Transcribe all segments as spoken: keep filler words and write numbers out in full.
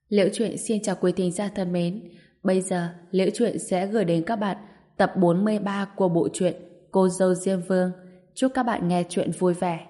Liễu Chuyện xin chào quý thính giả thân mến. Bây giờ, Liễu Chuyện sẽ gửi đến các bạn tập bốn mươi ba của bộ truyện Cô dâu Diêm Vương. Chúc các bạn nghe chuyện vui vẻ.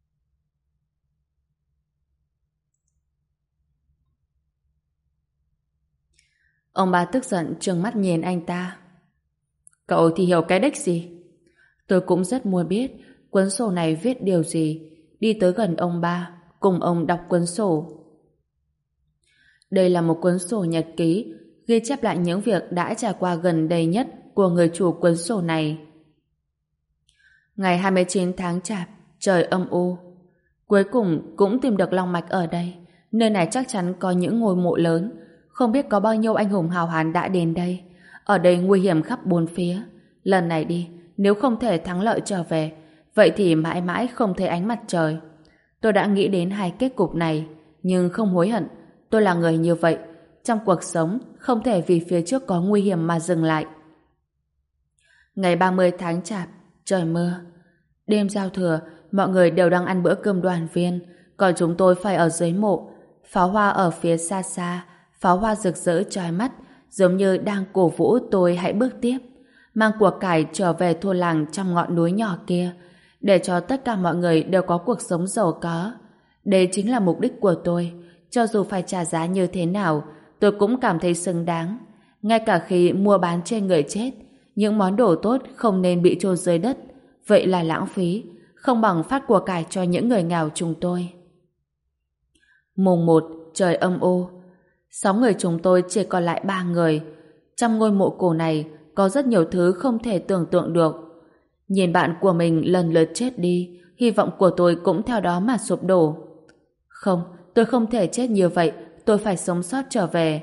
Ông bà tức giận trừng mắt nhìn anh ta. Cậu thì hiểu cái đếch gì? Tôi cũng rất muốn biết cuốn sổ này viết điều gì. Đi tới gần ông ba, cùng ông đọc cuốn sổ. Đây là một cuốn sổ nhật ký ghi chép lại những việc đã trải qua gần đây nhất của người chủ cuốn sổ này. Ngày hai mươi chín tháng Chạp, trời âm u. Cuối cùng cũng tìm được long mạch ở đây. Nơi này chắc chắn có những ngôi mộ lớn. Không biết có bao nhiêu anh hùng hào hán đã đến đây. Ở đây nguy hiểm khắp bốn phía. Lần này đi, nếu không thể thắng lợi trở về, vậy thì mãi mãi không thấy ánh mặt trời. Tôi đã nghĩ đến hai kết cục này, nhưng không hối hận. Tôi là người như vậy. Trong cuộc sống, không thể vì phía trước có nguy hiểm mà dừng lại. Ngày ba mươi tháng Chạp, trời mưa. Đêm giao thừa, mọi người đều đang ăn bữa cơm đoàn viên, còn chúng tôi phải ở dưới mộ. Pháo hoa ở phía xa xa, pháo hoa rực rỡ chói mắt, giống như đang cổ vũ tôi hãy bước tiếp, mang của cải trở về thôn làng trong ngọn núi nhỏ kia, để cho tất cả mọi người đều có cuộc sống giàu có. Đây chính là mục đích của tôi. Cho dù phải trả giá như thế nào, tôi cũng cảm thấy xứng đáng. Ngay cả khi mua bán trên người chết, những món đồ tốt không nên bị chôn dưới đất. Vậy là lãng phí, không bằng phát của cải cho những người nghèo chúng tôi. Mùng một, trời âm u. Sáu người chúng tôi chỉ còn lại ba người. Trong ngôi mộ cổ này có rất nhiều thứ không thể tưởng tượng được. Nhìn bạn của mình lần lượt chết đi, hy vọng của tôi cũng theo đó mà sụp đổ. Không, tôi không thể chết như vậy, tôi phải sống sót trở về.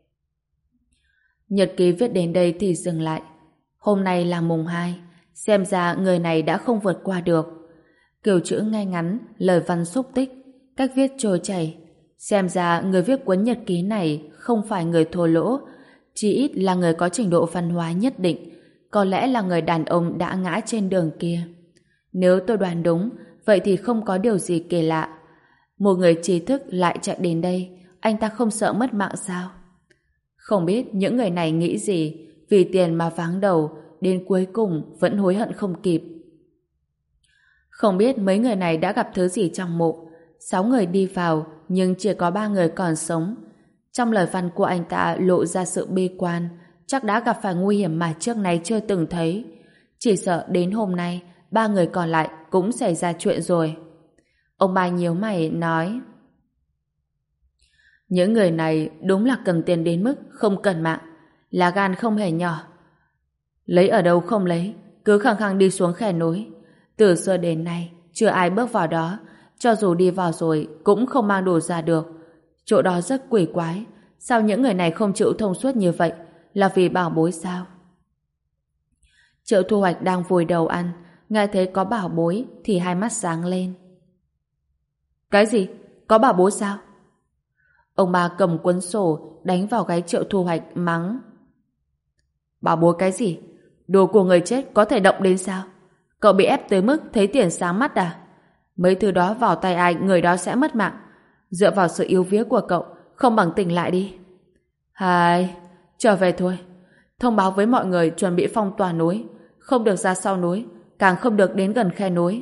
Nhật ký viết đến đây thì dừng lại. Hôm nay là mùng hai, xem ra người này đã không vượt qua được. Kiểu chữ ngay ngắn, lời văn xúc tích, cách viết trôi chảy. Xem ra người viết cuốn nhật ký này không phải người thô lỗ, chỉ ít là người có trình độ văn hóa nhất định, có lẽ là người đàn ông đã ngã trên đường kia. Nếu tôi đoán đúng, vậy thì không có điều gì kỳ lạ. Một người trí thức lại chạy đến đây, anh ta không sợ mất mạng sao? Không biết những người này nghĩ gì, vì tiền mà váng đầu, đến cuối cùng vẫn hối hận không kịp. Không biết mấy người này đã gặp thứ gì trong mộ. Sáu người đi vào, nhưng chỉ có ba người còn sống. Trong lời văn của anh ta lộ ra sự bi quan, chắc đã gặp phải nguy hiểm mà trước này chưa từng thấy. Chỉ sợ đến hôm nay, ba người còn lại cũng xảy ra chuyện rồi. Ông ba nhíu mày nói: những người này đúng là cần tiền đến mức không cần mạng, lá gan không hề nhỏ. Lấy ở đâu không lấy, cứ khăng khăng đi xuống khe núi. Từ xưa đến nay chưa ai bước vào đó, cho dù đi vào rồi cũng không mang đồ ra được. Chỗ đó rất quỷ quái. Sao những người này không chịu thông suốt như vậy? Là vì bảo bối sao? Triệu Thu Hoạch đang vùi đầu ăn, nghe thấy có bảo bối thì hai mắt sáng lên. Cái gì? Có bảo bối sao? Ông ba cầm cuốn sổ đánh vào gáy Triệu Thu Hoạch mắng: bảo bối cái gì? Đồ của người chết có thể động đến sao? Cậu bị ép tới mức thấy tiền sáng mắt à? Mấy thứ đó vào tay ai người đó sẽ mất mạng. Dựa vào sự yếu vía của cậu, không bằng tỉnh lại đi. Hai, trở về thôi. Thông báo với mọi người chuẩn bị phong tỏa núi, không được ra sau núi, càng không được đến gần khe núi.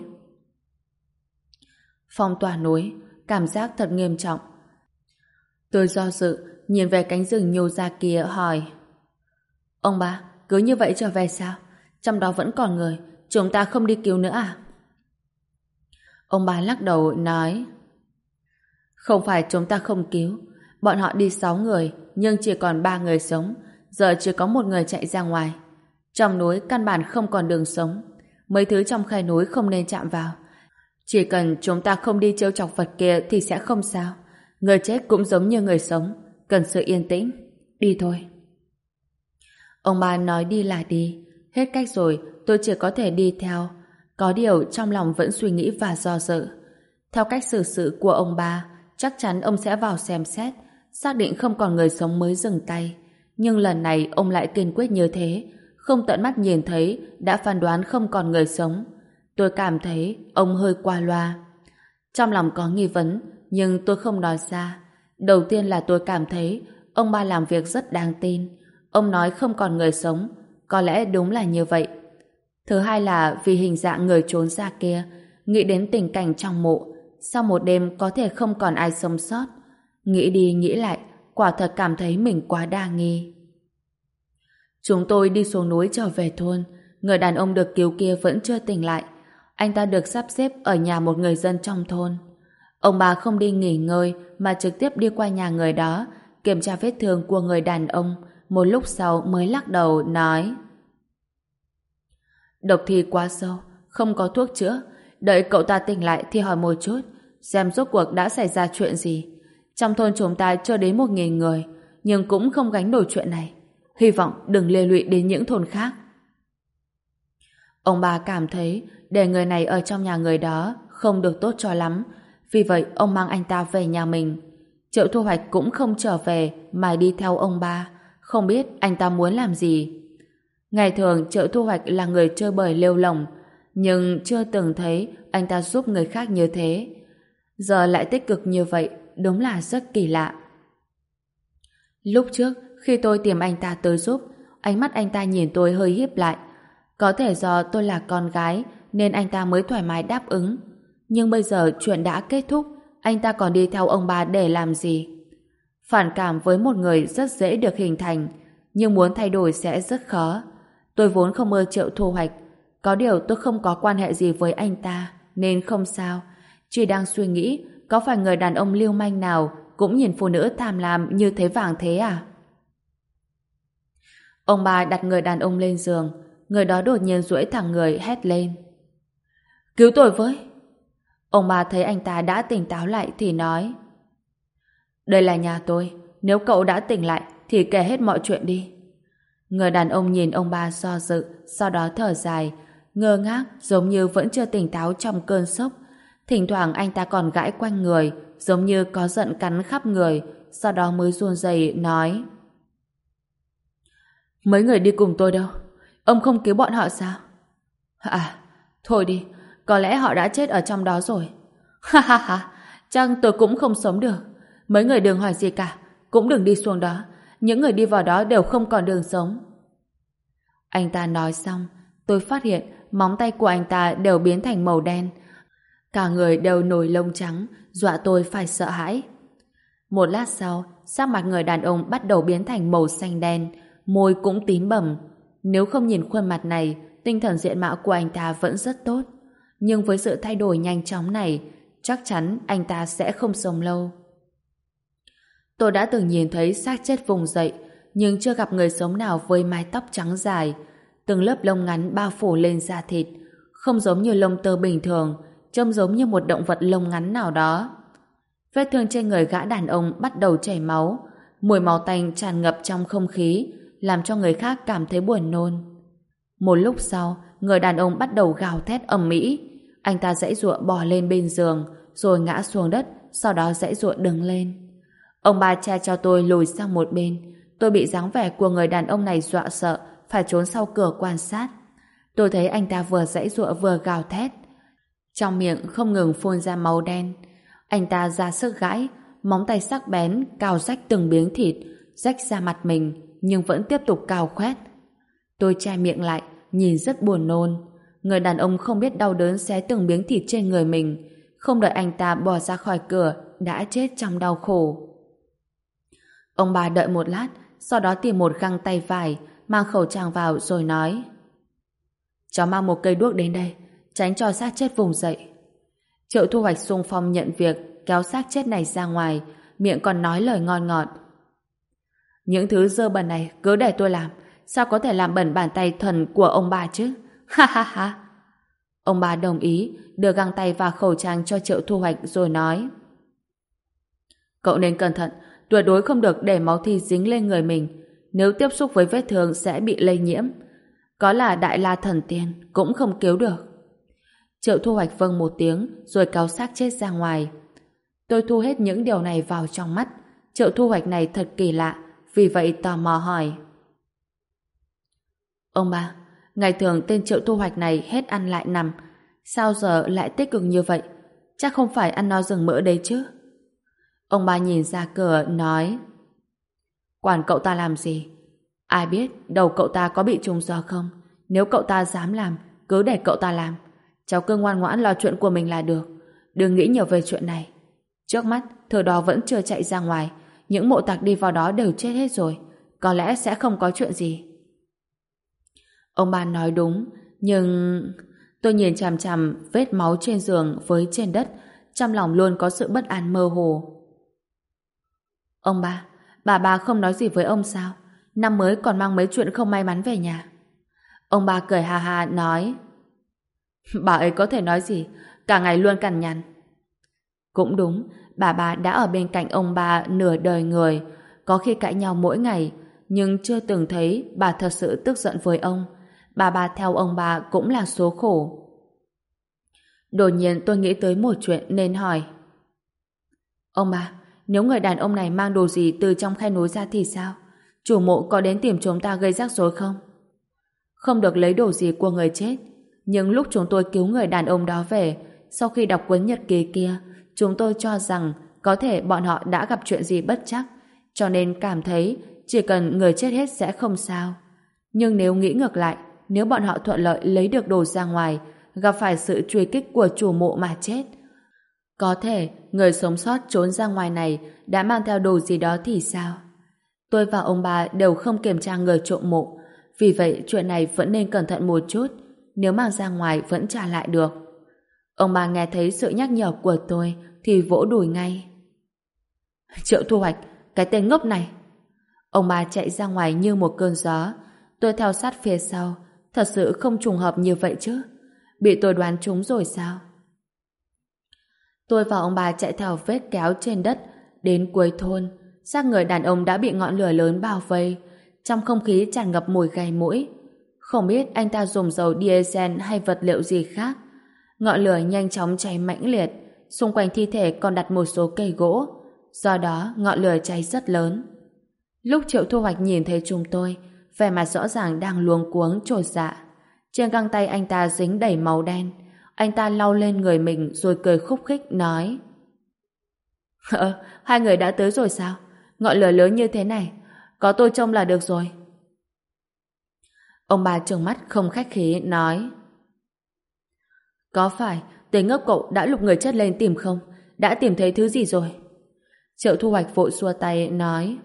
Phong tỏa núi, cảm giác thật nghiêm trọng. Tôi do dự, nhìn về cánh rừng nhô ra kia hỏi: ông ba, cứ như vậy trở về sao? Trong đó vẫn còn người, chúng ta không đi cứu nữa à? Ông ba lắc đầu nói: không phải chúng ta không cứu. Bọn họ đi sáu người, nhưng chỉ còn ba người sống. Giờ chỉ có một người chạy ra ngoài. Trong núi căn bản không còn đường sống. Mấy thứ trong khe núi không nên chạm vào. Chỉ cần chúng ta không đi trêu chọc vật kia thì sẽ không sao. Người chết cũng giống như người sống, cần sự yên tĩnh. Đi thôi. Ông ba nói đi là đi. Hết cách rồi, tôi chỉ có thể đi theo. Có điều trong lòng vẫn suy nghĩ và do dự. Theo cách xử sự của ông ba, chắc chắn ông sẽ vào xem xét, xác định không còn người sống mới dừng tay. Nhưng lần này ông lại kiên quyết như thế, không tận mắt nhìn thấy đã phán đoán không còn người sống. Tôi cảm thấy ông hơi qua loa. Trong lòng có nghi vấn, nhưng tôi không nói ra. Đầu tiên là tôi cảm thấy ông ba làm việc rất đáng tin. Ông nói không còn người sống, có lẽ đúng là như vậy. Thứ hai là vì hình dạng người trốn ra kia, nghĩ đến tình cảnh trong mộ, sau một đêm có thể không còn ai sống sót. Nghĩ đi nghĩ lại, quả thật cảm thấy mình quá đa nghi. Chúng tôi đi xuống núi trở về thôn, người đàn ông được cứu kia vẫn chưa tỉnh lại. Anh ta được sắp xếp ở nhà một người dân trong thôn. Ông bà không đi nghỉ ngơi mà trực tiếp đi qua nhà người đó, kiểm tra vết thương của người đàn ông, một lúc sau mới lắc đầu nói: độc thì quá sâu, không có thuốc chữa, đợi cậu ta tỉnh lại thì hỏi một chút, xem rốt cuộc đã xảy ra chuyện gì. Trong thôn chúng ta chưa đến một nghìn người, nhưng cũng không gánh nổi chuyện này. Hy vọng đừng liên lụy đến những thôn khác. Ông bà cảm thấy để người này ở trong nhà người đó không được tốt cho lắm, vì vậy ông mang anh ta về nhà mình. Triệu Thu Hoạch cũng không trở về mà đi theo ông ba, không biết anh ta muốn làm gì. Ngày thường Triệu Thu Hoạch là người chơi bời lêu lổng, nhưng chưa từng thấy anh ta giúp người khác như thế. Giờ lại tích cực như vậy, đúng là rất kỳ lạ. Lúc trước, khi tôi tìm anh ta tới giúp, ánh mắt anh ta nhìn tôi hơi híp lại. Có thể do tôi là con gái nên anh ta mới thoải mái đáp ứng. Nhưng bây giờ chuyện đã kết thúc, anh ta còn đi theo ông bà để làm gì? Phản cảm với một người rất dễ được hình thành, nhưng muốn thay đổi sẽ rất khó. Tôi vốn không ưa Triệu Thu Hoạch, có điều tôi không có quan hệ gì với anh ta, nên không sao. Chỉ đang suy nghĩ, có phải người đàn ông lưu manh nào cũng nhìn phụ nữ tham lam như thế vàng thế à? Ông bà đặt người đàn ông lên giường, người đó đột nhiên duỗi thẳng người hét lên: cứu tôi với! Ông bà thấy anh ta đã tỉnh táo lại thì nói: đây là nhà tôi, nếu cậu đã tỉnh lại thì kể hết mọi chuyện đi. Người đàn ông nhìn ông bà do dự, sau đó thở dài, ngơ ngác giống như vẫn chưa tỉnh táo trong cơn sốc. Thỉnh thoảng anh ta còn gãi quanh người, giống như có giận cắn khắp người, sau đó mới run rẩy nói: mấy người đi cùng tôi đâu? Ông không cứu bọn họ sao? À, thôi đi, có lẽ họ đã chết ở trong đó rồi. Ha ha ha, chắc tôi cũng không sống được. Mấy người đừng hỏi gì cả, cũng đừng đi xuống đó. Những người đi vào đó đều không còn đường sống. Anh ta nói xong, tôi phát hiện móng tay của anh ta đều biến thành màu đen. Cả người đều nổi lông trắng, dọa tôi phải sợ hãi. Một lát sau, sắc mặt người đàn ông bắt đầu biến thành màu xanh đen, môi cũng tím bầm. Nếu không nhìn khuôn mặt này, tinh thần diện mạo của anh ta vẫn rất tốt. Nhưng với sự thay đổi nhanh chóng này, chắc chắn anh ta sẽ không sống lâu. Tôi đã từng nhìn thấy xác chết vùng dậy, nhưng chưa gặp người sống nào với mái tóc trắng dài, từng lớp lông ngắn bao phủ lên da thịt, không giống như lông tơ bình thường, trông giống như một động vật lông ngắn nào đó. Vết thương trên người gã đàn ông bắt đầu chảy máu, mùi máu tanh tràn ngập trong không khí, làm cho người khác cảm thấy buồn nôn. Một lúc sau, người đàn ông bắt đầu gào thét ầm ĩ. Anh ta giãy giụa bò lên bên giường, rồi ngã xuống đất, sau đó giãy giụa đứng lên. Ông bà cha cho tôi lùi sang một bên. Tôi bị dáng vẻ của người đàn ông này dọa sợ, phải trốn sau cửa quan sát. Tôi thấy anh ta vừa giãy giụa vừa gào thét, trong miệng không ngừng phun ra máu đen. Anh ta ra sức gãi, móng tay sắc bén cào rách từng miếng thịt, rách ra mặt mình, nhưng vẫn tiếp tục cào khoét. Tôi che miệng lại, nhìn rất buồn nôn. Người đàn ông không biết đau đớn xé từng miếng thịt trên người mình, không đợi anh ta bỏ ra khỏi cửa, đã chết trong đau khổ. Ông bà đợi một lát, sau đó tìm một găng tay vải, mang khẩu trang vào rồi nói: cháu mang một cây đuốc đến đây, tránh cho xác chết vùng dậy. Triệu Thu Hoạch xung phong nhận việc, kéo xác chết này ra ngoài, miệng còn nói lời ngon ngọt: những thứ dơ bẩn này cứ để tôi làm, sao có thể làm bẩn bàn tay thần của ông bà chứ? Ha ha ha. Ông bà đồng ý, đưa găng tay và khẩu trang cho Triệu Thu Hoạch rồi nói: cậu nên cẩn thận, tuyệt đối không được để máu thi dính lên người mình, nếu tiếp xúc với vết thương sẽ bị lây nhiễm. Có là Đại La Thần Tiên cũng không cứu được. Triệu Thu Hoạch vâng một tiếng rồi kéo xác chết ra ngoài. Tôi thu hết những điều này vào trong mắt. Triệu Thu Hoạch này thật kỳ lạ, vì vậy tò mò hỏi: ông bà, ngày thường tên Triệu Thu Hoạch này hết ăn lại nằm, sao giờ lại tích cực như vậy? Chắc không phải ăn no rừng mỡ đấy chứ? Ông ba nhìn ra cửa nói: Quản cậu ta làm gì? Ai biết đầu cậu ta có bị trùng gió không? Nếu cậu ta dám làm, cứ để cậu ta làm. Cháu cứ ngoan ngoãn lo chuyện của mình là được. Đừng nghĩ nhiều về chuyện này. Trước mắt, thừa đó vẫn chưa chạy ra ngoài. Những mộ tặc đi vào đó đều chết hết rồi. Có lẽ sẽ không có chuyện gì. Ông ba nói đúng, nhưng... Tôi nhìn chằm chằm vết máu trên giường với trên đất, trong lòng luôn có sự bất an mơ hồ. Ông ba, bà bà không nói gì với ông sao? Năm mới còn mang mấy chuyện không may mắn về nhà. Ông ba cười ha ha nói: Bà ấy có thể nói gì, cả ngày luôn cằn nhằn. Cũng đúng, bà bà đã ở bên cạnh ông ba nửa đời người, có khi cãi nhau mỗi ngày, nhưng chưa từng thấy bà thật sự tức giận với ông. Bà bà theo ông bà cũng là số khổ. Đột nhiên tôi nghĩ tới một chuyện nên hỏi: Ông bà, nếu người đàn ông này mang đồ gì từ trong khe núi ra thì sao? Chủ mộ có đến tìm chúng ta gây rắc rối không? Không được lấy đồ gì của người chết. Nhưng lúc chúng tôi cứu người đàn ông đó về, sau khi đọc cuốn nhật ký kia, chúng tôi cho rằng có thể bọn họ đã gặp chuyện gì bất trắc, cho nên cảm thấy chỉ cần người chết hết sẽ không sao. Nhưng nếu nghĩ ngược lại, nếu bọn họ thuận lợi lấy được đồ ra ngoài, gặp phải sự truy kích của chủ mộ mà chết, có thể người sống sót trốn ra ngoài này đã mang theo đồ gì đó thì sao? Tôi và ông bà đều không kiểm tra người trộm mộ, vì vậy chuyện này vẫn nên cẩn thận một chút, nếu mang ra ngoài vẫn trả lại được. Ông bà nghe thấy sự nhắc nhở của tôi thì vỗ đùi ngay. Triệu Thu Hoạch, cái tên ngốc này! Ông bà chạy ra ngoài như một cơn gió, tôi theo sát phía sau. Thật sự không trùng hợp như vậy chứ? Bị tôi đoán trúng rồi sao? Tôi và ông bà chạy theo vết kéo trên đất đến cuối thôn. Xác người đàn ông đã bị ngọn lửa lớn bao vây, trong không khí tràn ngập mùi gai mũi. Không biết anh ta dùng dầu diesel hay vật liệu gì khác. Ngọn lửa nhanh chóng cháy mãnh liệt, xung quanh thi thể còn đặt một số cây gỗ, do đó ngọn lửa cháy rất lớn. Lúc Triệu Thu Hoạch nhìn thấy chúng tôi, vẻ mặt rõ ràng đang luống cuống chột dạ. Trên găng tay anh ta dính đầy máu đen. Anh ta lau lên người mình rồi cười khúc khích nói: Ờ, hai người đã tới rồi sao? Ngọn lửa lớn như thế này, có tôi trông là được rồi. Ông bà trừng mắt không khách khí nói: Có phải tên ngốc cậu đã lục người chết lên tìm không? Đã tìm thấy thứ gì rồi? Triệu Thu Hoạch vội xua tay nói: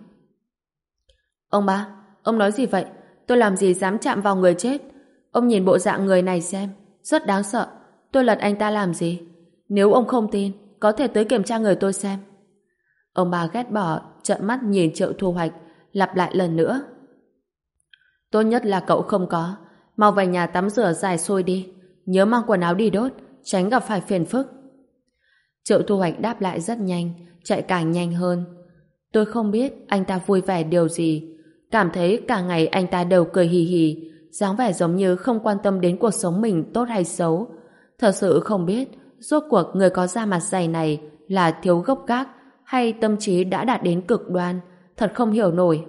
Ông ba, ông nói gì vậy? Tôi làm gì dám chạm vào người chết? Ông nhìn bộ dạng người này xem, rất đáng sợ. Tôi lật anh ta làm gì? Nếu ông không tin, có thể tới kiểm tra người tôi xem. Ông bà ghét bỏ, trợn mắt nhìn Triệu Thu Hoạch, lặp lại lần nữa: Tốt nhất là cậu không có. Mau về nhà tắm rửa dài xôi đi. Nhớ mang quần áo đi đốt, tránh gặp phải phiền phức. Triệu Thu Hoạch đáp lại rất nhanh, chạy càng nhanh hơn. Tôi không biết anh ta vui vẻ điều gì, cảm thấy cả ngày anh ta đều cười hì hì, dáng vẻ giống như không quan tâm đến cuộc sống mình tốt hay xấu. Thật sự không biết rốt cuộc người có da mặt dày này là thiếu gốc gác hay tâm trí đã đạt đến cực đoan, thật không hiểu nổi.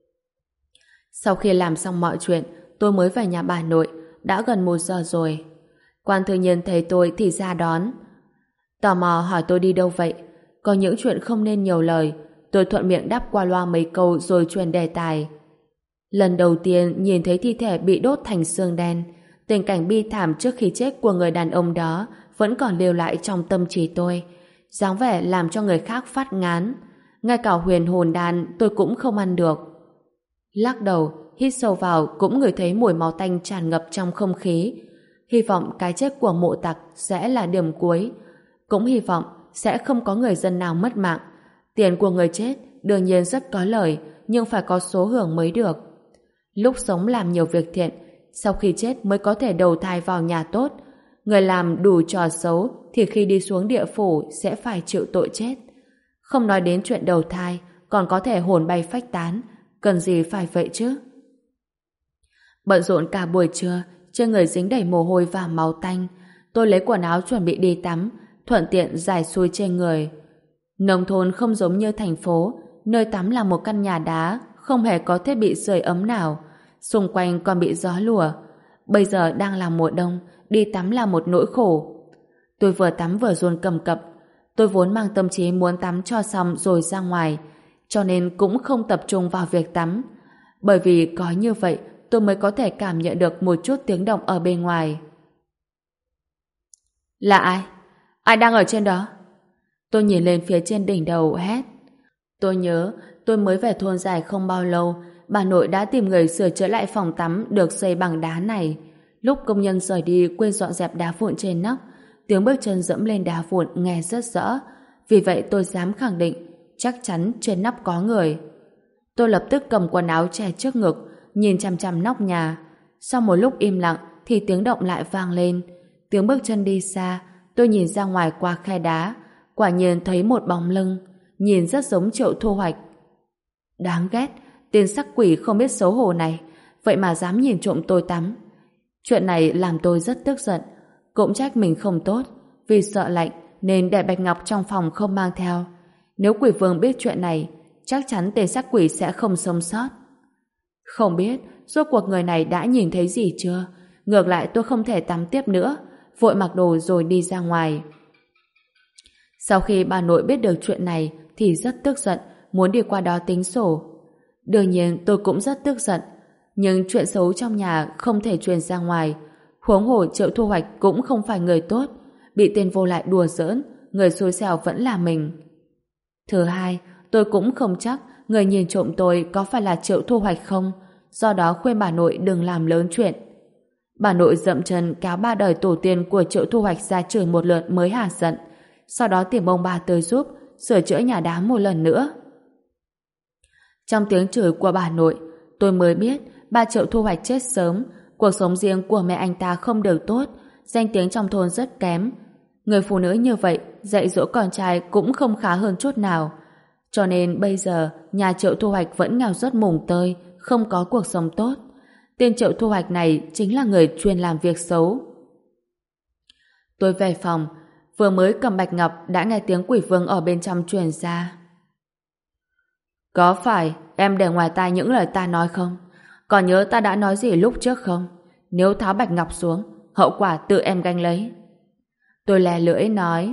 Sau khi làm xong mọi chuyện, tôi mới về nhà bà nội, đã gần một giờ rồi. Quan thư nhân thấy tôi thì ra đón. Tò mò hỏi tôi đi đâu vậy. Có những chuyện không nên nhiều lời, tôi thuận miệng đáp qua loa mấy câu rồi chuyển đề tài. Lần đầu tiên nhìn thấy thi thể bị đốt thành xương đen, tình cảnh bi thảm trước khi chết của người đàn ông đó vẫn còn lưu lại trong tâm trí tôi, dáng vẻ làm cho người khác phát ngán. Ngay cả huyền hồn đan tôi cũng không ăn được. Lắc đầu, hít sâu vào cũng ngửi thấy mùi máu tanh tràn ngập trong không khí. Hy vọng cái chết của mộ tặc sẽ là điểm cuối. Cũng hy vọng sẽ không có người dân nào mất mạng. Tiền của người chết đương nhiên rất có lời, nhưng phải có số hưởng mới được. Lúc sống làm nhiều việc thiện, sau khi chết mới có thể đầu thai vào nhà tốt. Người làm đủ trò xấu thì khi đi xuống địa phủ sẽ phải chịu tội chết. Không nói đến chuyện đầu thai, còn có thể hồn bay phách tán, cần gì phải vậy chứ? Bận rộn cả buổi trưa, trên người dính đầy mồ hôi và máu tanh. Tôi lấy quần áo chuẩn bị đi tắm, thuận tiện giải xuôi trên người. Nông thôn không giống như thành phố, nơi tắm là một căn nhà đá, không hề có thiết bị sưởi ấm nào, xung quanh còn bị gió lùa. Bây giờ đang là mùa đông, đi tắm là một nỗi khổ. Tôi vừa tắm vừa run cầm cập. Tôi vốn mang tâm trí muốn tắm cho xong rồi ra ngoài, cho nên cũng không tập trung vào việc tắm. Bởi vì có như vậy, tôi mới có thể cảm nhận được một chút tiếng động ở bên ngoài. Là ai? Ai đang ở trên đó? Tôi nhìn lên phía trên đỉnh đầu hét. Tôi nhớ, tôi mới về thôn dài không bao lâu, bà nội đã tìm người sửa chữa lại phòng tắm được xây bằng đá này. Lúc công nhân rời đi quên dọn dẹp đá vụn trên nóc, tiếng bước chân dẫm lên đá vụn nghe rất rõ. Vì vậy tôi dám khẳng định, chắc chắn trên nóc có người. Tôi lập tức cầm quần áo che trước ngực, nhìn chằm chằm nóc nhà. Sau một lúc im lặng thì tiếng động lại vang lên. Tiếng bước chân đi xa, tôi nhìn ra ngoài qua khe đá, quả nhiên thấy một bóng lưng, nhìn rất giống Triệu Thu Hoạch. Đáng ghét, tên sắc quỷ không biết xấu hổ này, vậy mà dám nhìn trộm tôi tắm. Chuyện này làm tôi rất tức giận, cũng trách mình không tốt, vì sợ lạnh nên để bạch ngọc trong phòng không mang theo. Nếu quỷ vương biết chuyện này, chắc chắn tên sắc quỷ sẽ không sống sót. Không biết rốt cuộc người này đã nhìn thấy gì chưa, ngược lại tôi không thể tắm tiếp nữa, vội mặc đồ rồi đi ra ngoài. Sau khi bà nội biết được chuyện này thì rất tức giận, muốn đi qua đó tính sổ. Đương nhiên tôi cũng rất tức giận, nhưng chuyện xấu trong nhà không thể truyền ra ngoài. Huống hồ Triệu Thu Hoạch cũng không phải người tốt, bị tên vô lại đùa giỡn, người xui xẻo vẫn là mình. Thứ hai, tôi cũng không chắc người nhìn trộm tôi có phải là Triệu Thu Hoạch không, do đó khuyên bà nội đừng làm lớn chuyện. Bà nội dậm chân kéo ba đời tổ tiên của Triệu Thu Hoạch ra chửi một lượt mới hả giận, sau đó tìm ông bà tới giúp sửa chữa nhà đá một lần nữa. Trong tiếng chửi của bà nội, tôi mới biết ba Triệu Thu Hoạch chết sớm, cuộc sống riêng của mẹ anh ta không được tốt, danh tiếng trong thôn rất kém. Người phụ nữ như vậy dạy dỗ con trai cũng không khá hơn chút nào. Cho nên bây giờ nhà Triệu Thu Hoạch vẫn nghèo rất mùng tơi, không có cuộc sống tốt. Tên Triệu Thu Hoạch này chính là người chuyên làm việc xấu. Tôi về phòng, vừa mới cầm bạch ngọc đã nghe tiếng quỷ vương ở bên trong truyền ra. Có phải em để ngoài tai những lời ta nói không? Còn nhớ ta đã nói gì lúc trước không? Nếu tháo bạch ngọc xuống, hậu quả tự em gánh lấy. Tôi lè lưỡi nói.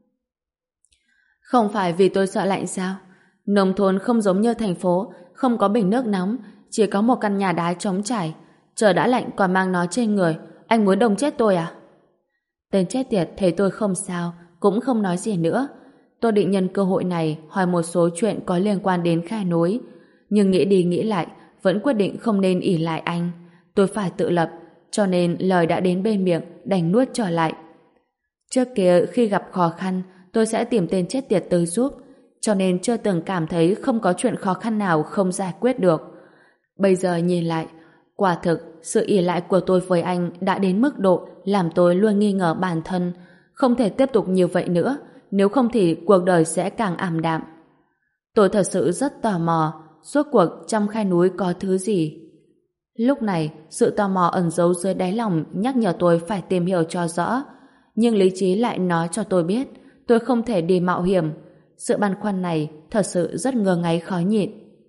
Không phải vì tôi sợ lạnh sao? Nông thôn không giống như thành phố, không có bình nước nóng, chỉ có một căn nhà đá trống trải. Trời đã lạnh còn mang nó trên người, anh muốn đông chết tôi à? Tên chết tiệt thấy tôi không sao, cũng không nói gì nữa. Tôi định nhân cơ hội này hỏi một số chuyện có liên quan đến khe núi, nhưng nghĩ đi nghĩ lại vẫn quyết định không nên ỷ lại anh. Tôi phải tự lập, cho nên lời đã đến bên miệng đành nuốt trở lại. Trước kia khi gặp khó khăn tôi sẽ tìm tên chết tiệt tới giúp, cho nên chưa từng cảm thấy không có chuyện khó khăn nào không giải quyết được. Bây giờ nhìn lại, quả thực sự ỷ lại của tôi với anh đã đến mức độ làm tôi luôn nghi ngờ bản thân, không thể tiếp tục như vậy nữa, nếu không thì cuộc đời sẽ càng ảm đạm. Tôi thật sự rất tò mò, suốt cuộc trong khe núi có thứ gì. Lúc này, sự tò mò ẩn giấu dưới đáy lòng nhắc nhở tôi phải tìm hiểu cho rõ, nhưng lý trí lại nói cho tôi biết tôi không thể đi mạo hiểm. Sự băn khoăn này thật sự rất ngơ ngáy khó nhịn.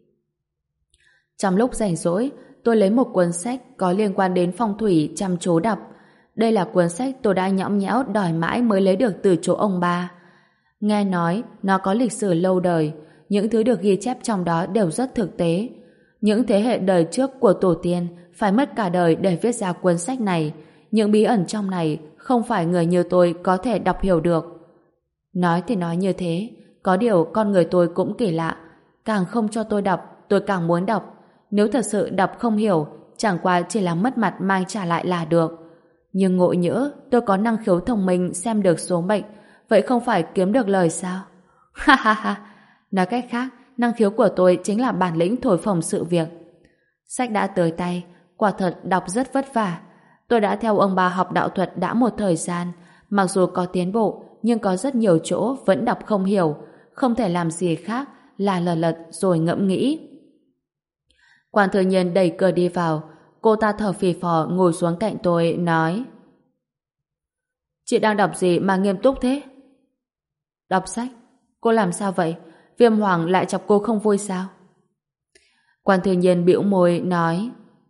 Trong lúc rảnh rỗi, tôi lấy một cuốn sách có liên quan đến phong thủy chăm chú đọc. Đây là cuốn sách tôi đã nhõng nhẽo đòi mãi mới lấy được từ chỗ ông ba. Nghe nói nó có lịch sử lâu đời, những thứ được ghi chép trong đó đều rất thực tế. Những thế hệ đời trước của tổ tiên phải mất cả đời để viết ra cuốn sách này. Những bí ẩn trong này không phải người như tôi có thể đọc hiểu được. Nói thì nói như thế, có điều con người tôi cũng kỳ lạ. Càng không cho tôi đọc, tôi càng muốn đọc. Nếu thật sự đọc không hiểu, chẳng qua chỉ là mất mặt mang trả lại là được. Nhưng ngộ nhỡ tôi có năng khiếu thông minh xem được số mệnh, vậy không phải kiếm được lời sao? Ha ha ha! Nói cách khác, năng khiếu của tôi chính là bản lĩnh thổi phồng sự việc. Sách đã tới tay, quả thật đọc rất vất vả. Tôi đã theo ông bà học đạo thuật đã một thời gian, mặc dù có tiến bộ, nhưng có rất nhiều chỗ vẫn đọc không hiểu, không thể làm gì khác là lật lật rồi ngẫm nghĩ. Quan Thừa Nhiên đẩy cửa đi vào, cô ta thở phì phò ngồi xuống cạnh tôi, nói: Chị đang đọc gì mà nghiêm túc thế? Đọc sách? Cô làm sao vậy? Viêm hoàng lại chọc cô không vui sao? Quan Thừa Nhiên bĩu môi, nói: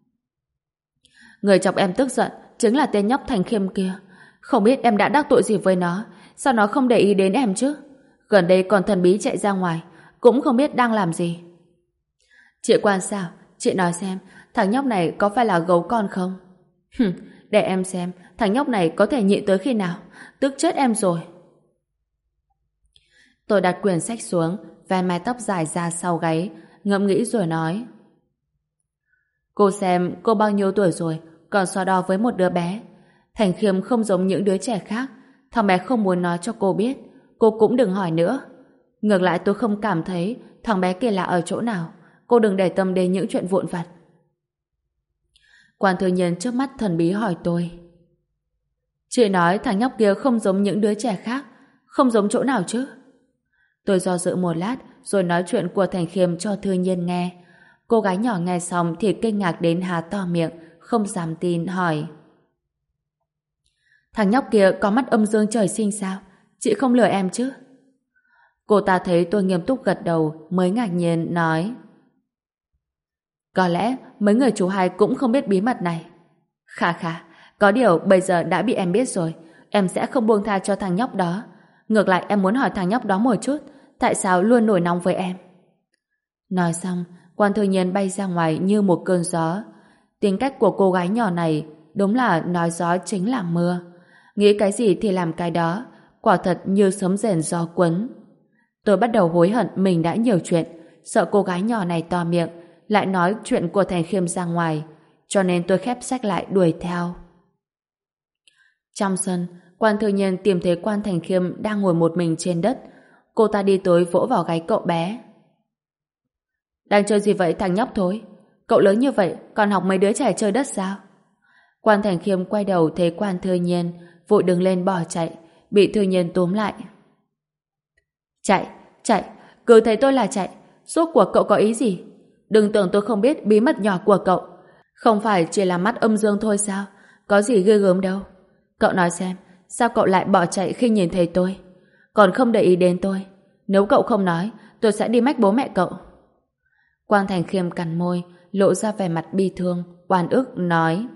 Người chọc em tức giận chính là tên nhóc Thành Khiêm kia. Không biết em đã đắc tội gì với nó, sao nó không để ý đến em chứ? Gần đây còn thần bí chạy ra ngoài, cũng không biết đang làm gì. Chị Quan sao? Chị nói xem, thằng nhóc này có phải là gấu con không? Hừm, để em xem, thằng nhóc này có thể nhịn tới khi nào? Tức chết em rồi. Tôi đặt quyển sách xuống, vén mái tóc dài ra sau gáy, ngẫm nghĩ rồi nói. Cô xem cô bao nhiêu tuổi rồi, còn so đo với một đứa bé. Thành Khiêm không giống những đứa trẻ khác. Thằng bé không muốn nói cho cô biết, cô cũng đừng hỏi nữa. Ngược lại tôi không cảm thấy thằng bé kia lạ ở chỗ nào. Cô đừng để tâm đến những chuyện vụn vặt. Quan Thư Nhiên trước mắt thần bí hỏi tôi. Chị nói thằng nhóc kia không giống những đứa trẻ khác, không giống chỗ nào chứ? Tôi do dự một lát rồi nói chuyện của Thành Khiêm cho Thư Nhiên nghe. Cô gái nhỏ nghe xong thì kinh ngạc đến há to miệng, không dám tin, hỏi. Thằng nhóc kia có mắt âm dương trời sinh sao? Chị không lừa em chứ? Cô ta thấy tôi nghiêm túc gật đầu mới ngạc nhiên nói. Có lẽ mấy người chú hai cũng không biết bí mật này. Khà khà, có điều bây giờ đã bị em biết rồi, em sẽ không buông tha cho thằng nhóc đó. Ngược lại em muốn hỏi thằng nhóc đó một chút, tại sao luôn nổi nóng với em? Nói xong, Quan Thư Nhiên bay ra ngoài như một cơn gió. Tính cách của cô gái nhỏ này đúng là nói gió chính là mưa. Nghĩ cái gì thì làm cái đó, quả thật như sấm rền gió cuốn. Tôi bắt đầu hối hận mình đã nhiều chuyện, sợ cô gái nhỏ này to miệng, lại nói chuyện của Thành Khiêm ra ngoài, cho nên tôi khép sách lại đuổi theo. Trong sân, Quan Thư Nhiên tìm thấy Quan Thành Khiêm đang ngồi một mình trên đất. Cô ta đi tới vỗ vào gáy cậu bé. Đang chơi gì vậy thằng nhóc thối? Cậu lớn như vậy còn học mấy đứa trẻ chơi đất sao? Quan Thành Khiêm quay đầu thấy Quan Thư Nhiên, vội đứng lên bỏ chạy, bị Thư Nhiên túm lại. Chạy, chạy, cứ thấy tôi là chạy. Suốt cuộc cậu có ý gì? Đừng tưởng tôi không biết bí mật nhỏ của cậu. Không phải chỉ là mắt âm dương thôi sao? Có gì ghê gớm đâu. Cậu nói xem, sao cậu lại bỏ chạy khi nhìn thấy tôi? Còn không để ý đến tôi. Nếu cậu không nói, tôi sẽ đi mách bố mẹ cậu. Quan Thành Khiêm cắn môi, lộ ra vẻ mặt bi thương, oan ức, nói.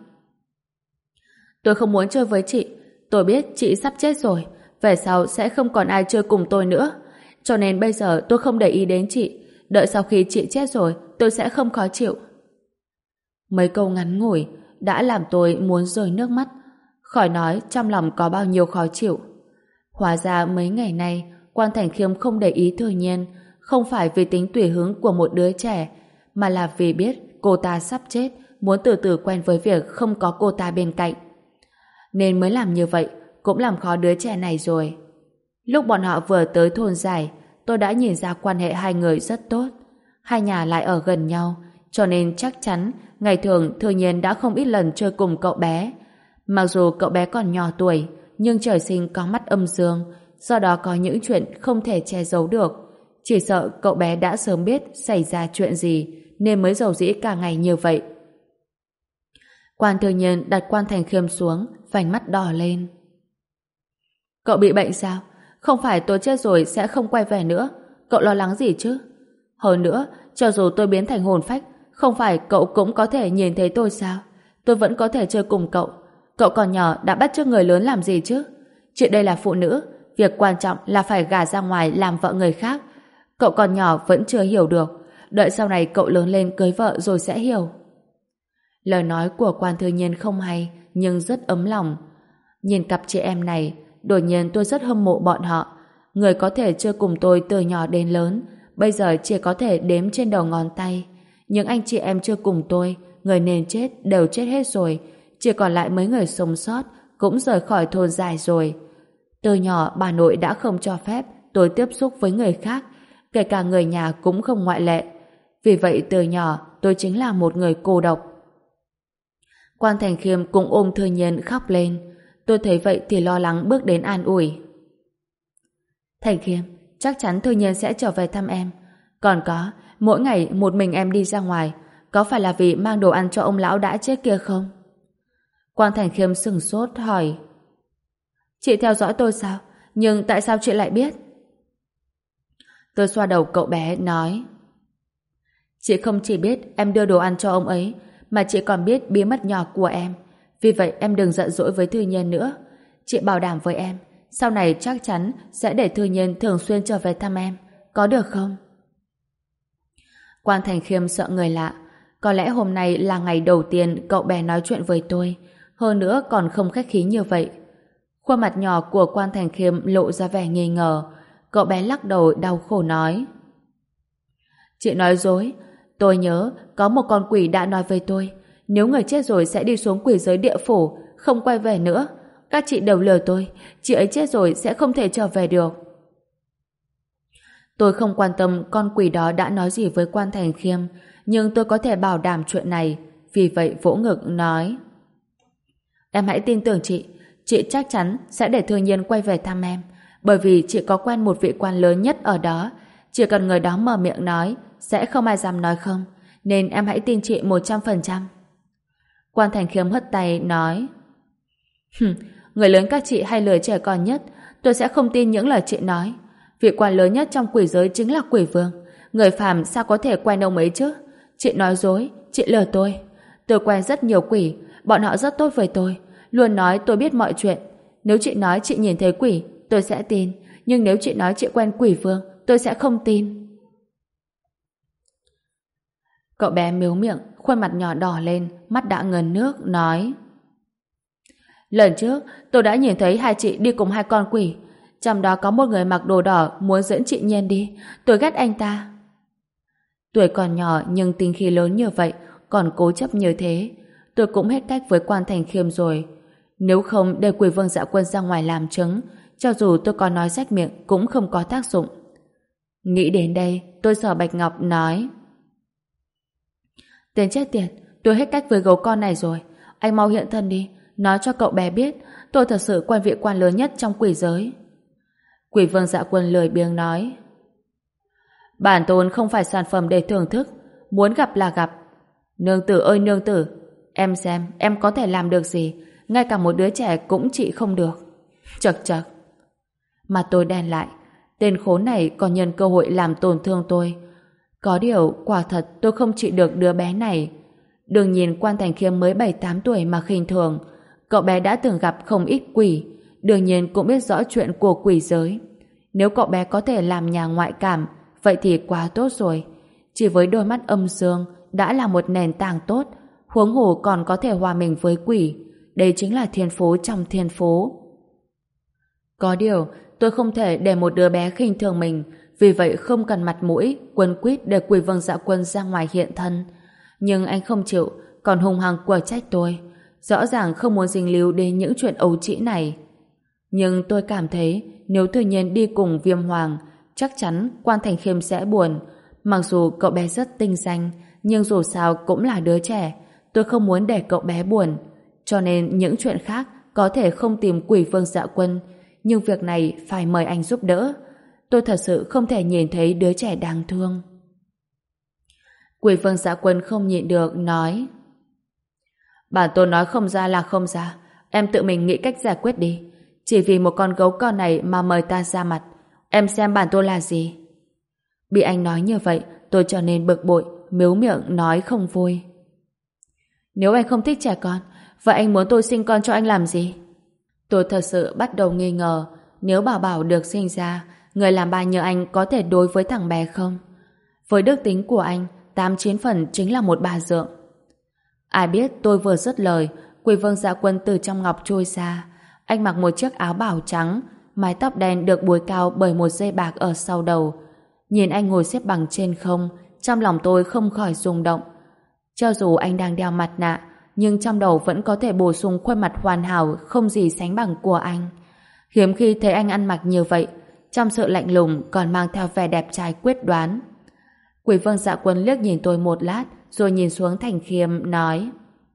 Tôi không muốn chơi với chị. Tôi biết chị sắp chết rồi, về sau sẽ không còn ai chơi cùng tôi nữa. Cho nên bây giờ tôi không để ý đến chị. Đợi sau khi chị chết rồi, tôi sẽ không khó chịu. Mấy câu ngắn ngủi đã làm tôi muốn rơi nước mắt, khỏi nói trong lòng có bao nhiêu khó chịu. Hóa ra mấy ngày nay Quan Thành Khiêm không để ý Thư Nhiên, không phải vì tính tùy hứng của một đứa trẻ, mà là vì biết cô ta sắp chết, muốn từ từ quen với việc không có cô ta bên cạnh. Nên mới làm như vậy, cũng làm khó đứa trẻ này rồi. Lúc bọn họ vừa tới thôn Giải, tôi đã nhìn ra quan hệ hai người rất tốt. Hai nhà lại ở gần nhau, cho nên chắc chắn ngày thường Thư Nhiên đã không ít lần chơi cùng cậu bé. Mặc dù cậu bé còn nhỏ tuổi, nhưng trời sinh có mắt âm dương, do đó có những chuyện không thể che giấu được. Chỉ sợ cậu bé đã sớm biết xảy ra chuyện gì, nên mới giàu dĩ cả ngày như vậy. Quan Thư Nhiên đặt Quan Thành Khiêm xuống, vành mắt đỏ lên. Cậu bị bệnh sao? Không phải tôi chết rồi sẽ không quay về nữa. Cậu lo lắng gì chứ? Hơn nữa, cho dù tôi biến thành hồn phách, không phải cậu cũng có thể nhìn thấy tôi sao? Tôi vẫn có thể chơi cùng cậu. Cậu còn nhỏ đã bắt chước người lớn làm gì chứ? Chuyện đây là phụ nữ, việc quan trọng là phải gả ra ngoài làm vợ người khác. Cậu còn nhỏ vẫn chưa hiểu được. Đợi sau này cậu lớn lên cưới vợ rồi sẽ hiểu. Lời nói của Quan Thư Nhiên không hay, nhưng rất ấm lòng. Nhìn cặp chị em này, đột nhiên tôi rất hâm mộ bọn họ. Người có thể chơi cùng tôi từ nhỏ đến lớn, bây giờ chỉ có thể đếm trên đầu ngón tay. Những anh chị em chơi cùng tôi, người nên chết đều chết hết rồi, chỉ còn lại mấy người sống sót cũng rời khỏi thôn Giải rồi. Từ nhỏ bà nội đã không cho phép tôi tiếp xúc với người khác, kể cả người nhà cũng không ngoại lệ. Vì vậy từ nhỏ tôi chính là một người cô độc. Quan Thành Khiêm cũng ôm Thư Nhiên khóc lên. Tôi thấy vậy thì lo lắng bước đến an ủi. Thành Khiêm, chắc chắn Thư Nhiên sẽ trở về thăm em. Còn có, mỗi ngày một mình em đi ra ngoài, có phải là vì mang đồ ăn cho ông lão đã chết kia không? Quan Thành Khiêm sửng sốt hỏi. Chị theo dõi tôi sao? Nhưng tại sao chị lại biết? Tôi xoa đầu cậu bé nói. Chị không chỉ biết em đưa đồ ăn cho ông ấy, mà chị còn biết bí mật nhỏ của em. Vì vậy em đừng giận dỗi với Thư Nhiên nữa. Chị bảo đảm với em, sau này chắc chắn sẽ để Thư Nhiên thường xuyên trở về thăm em. Có được không? Quan Thành Khiêm sợ người lạ. Có lẽ hôm nay là ngày đầu tiên cậu bé nói chuyện với tôi, hơn nữa còn không khách khí như vậy. Khuôn mặt nhỏ của Quan Thành Khiêm lộ ra vẻ nghi ngờ. Cậu bé lắc đầu đau khổ nói: Chị nói dối. Tôi nhớ có một con quỷ đã nói với tôi, nếu người chết rồi sẽ đi xuống quỷ giới địa phủ, không quay về nữa. Các chị đều lừa tôi, chị ấy chết rồi sẽ không thể trở về được. Tôi không quan tâm con quỷ đó đã nói gì với Quan Thành Khiêm, nhưng tôi có thể bảo đảm chuyện này, vì vậy vỗ ngực nói: Em hãy tin tưởng chị, chị chắc chắn sẽ để Thư Nhiên quay về thăm em, bởi vì chị có quen một vị quan lớn nhất ở đó, chỉ cần người đó mở miệng nói, sẽ không ai dám nói không, nên em hãy tin chị một trăm phần trăm. Quan Thành Khiêm hất tay nói: Hừm, người lớn các chị hay lừa trẻ con nhất, tôi sẽ không tin những lời chị nói. Vị quan lớn nhất trong quỷ giới chính là quỷ vương, người phàm sao có thể quen ông ấy chứ? Chị nói dối, chị lừa tôi. Tôi quen rất nhiều quỷ, bọn họ rất tốt với tôi, luôn nói tôi biết mọi chuyện. Nếu chị nói chị nhìn thấy quỷ, tôi sẽ tin, nhưng nếu chị nói chị quen quỷ vương, tôi sẽ không tin. Cậu bé mếu miệng, khuôn mặt nhỏ đỏ lên, mắt đã ngấn nước, nói: Lần trước, tôi đã nhìn thấy hai chị đi cùng hai con quỷ, trong đó có một người mặc đồ đỏ muốn dẫn chị Nhiên đi, tôi ghét anh ta. Tuổi còn nhỏ nhưng tính khí lớn như vậy, còn cố chấp như thế, tôi cũng hết cách với Quan Thành Khiêm rồi. Nếu không để quỷ vương Dạ Quân ra ngoài làm chứng, cho dù tôi có nói rách miệng cũng không có tác dụng. Nghĩ đến đây, tôi sờ Bạch Ngọc nói: Tên chết tiệt, tôi hết cách với gấu con này rồi. Anh mau hiện thân đi, nói cho cậu bé biết tôi thật sự quen vị quan lớn nhất trong quỷ giới. Quỷ vương Dạ Quân lười biếng nói: Bản tôn không phải sản phẩm để thưởng thức, muốn gặp là gặp. Nương tử ơi nương tử, em xem em có thể làm được gì, ngay cả một đứa trẻ cũng trị không được. Chật chật. Mặt tôi đen lại, tên khốn này còn nhân cơ hội làm tổn thương tôi. Có điều quả thật tôi không trị được đứa bé này. Đừng nhìn Quan Thành Khiêm mới bảy tám tuổi mà khinh thường, cậu bé đã từng gặp không ít quỷ, đương nhiên cũng biết rõ chuyện của quỷ giới. Nếu cậu bé có thể làm nhà ngoại cảm, vậy thì quá tốt rồi. Chỉ với đôi mắt âm dương đã là một nền tảng tốt, huống hồ còn có thể hòa mình với quỷ. Đây chính là thiên phú trong thiên phú. Có điều tôi không thể để một đứa bé khinh thường mình, vì vậy không cần mặt mũi quấn quýt để quỷ vương Dạ Quân ra ngoài hiện thân. Nhưng anh không chịu, còn hung hăng quở trách tôi, rõ ràng không muốn dính líu đến những chuyện ấu trĩ này. Nhưng tôi cảm thấy nếu Thư Nhiên đi cùng Viêm Hoàng, chắc chắn Quan Thành Khiêm sẽ buồn. Mặc dù cậu bé rất tinh danh, nhưng dù sao cũng là đứa trẻ, tôi không muốn để cậu bé buồn. Cho nên những chuyện khác có thể không tìm quỷ vương Dạ Quân, nhưng việc này phải mời anh giúp đỡ. Tôi thật sự không thể nhìn thấy đứa trẻ đáng thương. Quỷ vương Dạ Quân không nhịn được, nói: Bản tôn nói không ra là không ra, em tự mình nghĩ cách giải quyết đi. Chỉ vì một con gấu con này mà mời ta ra mặt, em xem bản tôn là gì? Bị anh nói như vậy, tôi trở nên bực bội, mếu miệng nói không vui. Nếu anh không thích trẻ con, vậy anh muốn tôi sinh con cho anh làm gì? Tôi thật sự bắt đầu nghi ngờ, nếu Bảo Bảo được sinh ra, người làm ba như anh có thể đối với thằng bé không? Với đức tính của anh, tám chín phần chính là một bà dượng. Ai biết tôi vừa dứt lời, quỷ vương Dạ Quân từ trong ngọc trôi ra. Anh mặc một chiếc áo bảo trắng, mái tóc đen được búi cao bởi một dây bạc ở sau đầu. Nhìn anh ngồi xếp bằng trên không, trong lòng tôi không khỏi rung động. Cho dù anh đang đeo mặt nạ, nhưng trong đầu vẫn có thể bổ sung khuôn mặt hoàn hảo không gì sánh bằng của anh. Hiếm khi thấy anh ăn mặc như vậy, trong sự lạnh lùng còn mang theo vẻ đẹp trai quyết đoán. Quỷ vương Dạ Quân liếc nhìn tôi một lát, rồi nhìn xuống Thành Khiêm, nói: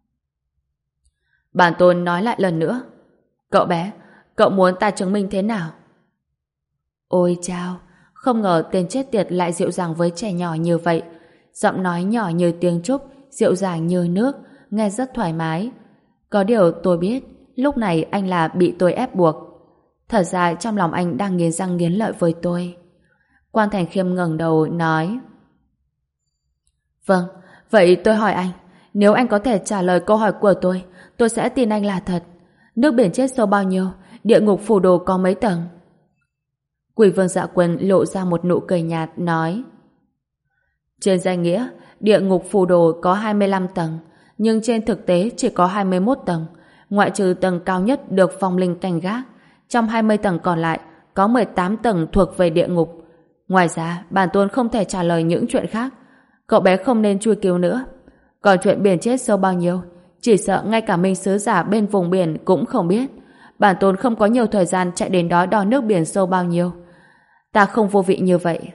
Bản tôn nói lại lần nữa. Cậu bé, cậu muốn ta chứng minh thế nào? Ôi chao, không ngờ tên chết tiệt lại dịu dàng với trẻ nhỏ như vậy. Giọng nói nhỏ như tiếng trúc, dịu dàng như nước, nghe rất thoải mái. Có điều tôi biết, lúc này anh là bị tôi ép buộc. Thật ra trong lòng anh đang nghiến răng nghiến lợi với tôi. Quan Thành Khiêm ngẩng đầu, nói: Vâng, vậy tôi hỏi anh, nếu anh có thể trả lời câu hỏi của tôi, tôi sẽ tin anh là thật. Nước biển chết sâu bao nhiêu? địa ngục phù đồ có mấy tầng? Quỷ vương Dạ Quân lộ ra một nụ cười nhạt, nói: trên danh nghĩa, địa ngục phù đồ có hai mươi lăm tầng, nhưng trên thực tế chỉ có hai mươi mốt tầng, ngoại trừ tầng cao nhất được phong linh canh gác. Trong hai mươi tầng còn lại, có mười tám tầng thuộc về địa ngục. Ngoài ra, bản tôn không thể trả lời những chuyện khác. Cậu bé không nên truy cứu nữa. Còn chuyện biển chết sâu bao nhiêu, chỉ sợ ngay cả minh sứ giả bên vùng biển cũng không biết. Bản tôn không có nhiều thời gian chạy đến đó đo nước biển sâu bao nhiêu. Ta không vô vị như vậy.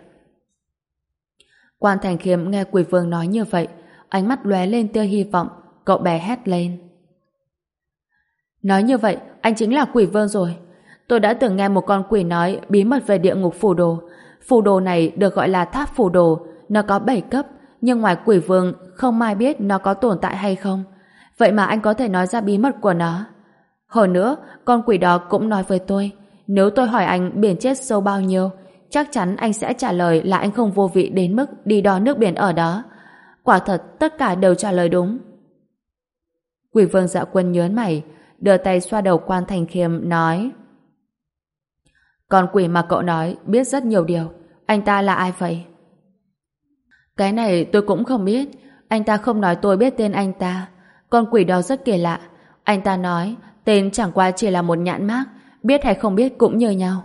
Quan Thành Khiêm nghe Quỷ Vương nói như vậy, ánh mắt lóe lên tia hy vọng. Cậu bé hét lên: nói như vậy, anh chính là Quỷ Vương rồi. Tôi đã từng nghe một con quỷ nói bí mật về địa ngục phù đồ. Phù đồ này được gọi là tháp phù đồ. Nó có bảy cấp, nhưng ngoài Quỷ Vương không ai biết nó có tồn tại hay không. Vậy mà anh có thể nói ra bí mật của nó. Hồi nữa, con quỷ đó cũng nói với tôi, nếu tôi hỏi anh biển chết sâu bao nhiêu, chắc chắn anh sẽ trả lời là anh không vô vị đến mức đi đo nước biển ở đó. Quả thật, tất cả đều trả lời đúng. Quỷ Vương Dạ Quân nhớn mày, đưa tay xoa đầu Quan Thành Khiêm, nói: con quỷ mà cậu nói biết rất nhiều điều. Anh ta là ai vậy? Cái này tôi cũng không biết. Anh ta không nói tôi biết tên anh ta. Con quỷ đó rất kỳ lạ. Anh ta nói tên chẳng qua chỉ là một nhãn mác, biết hay không biết cũng như nhau.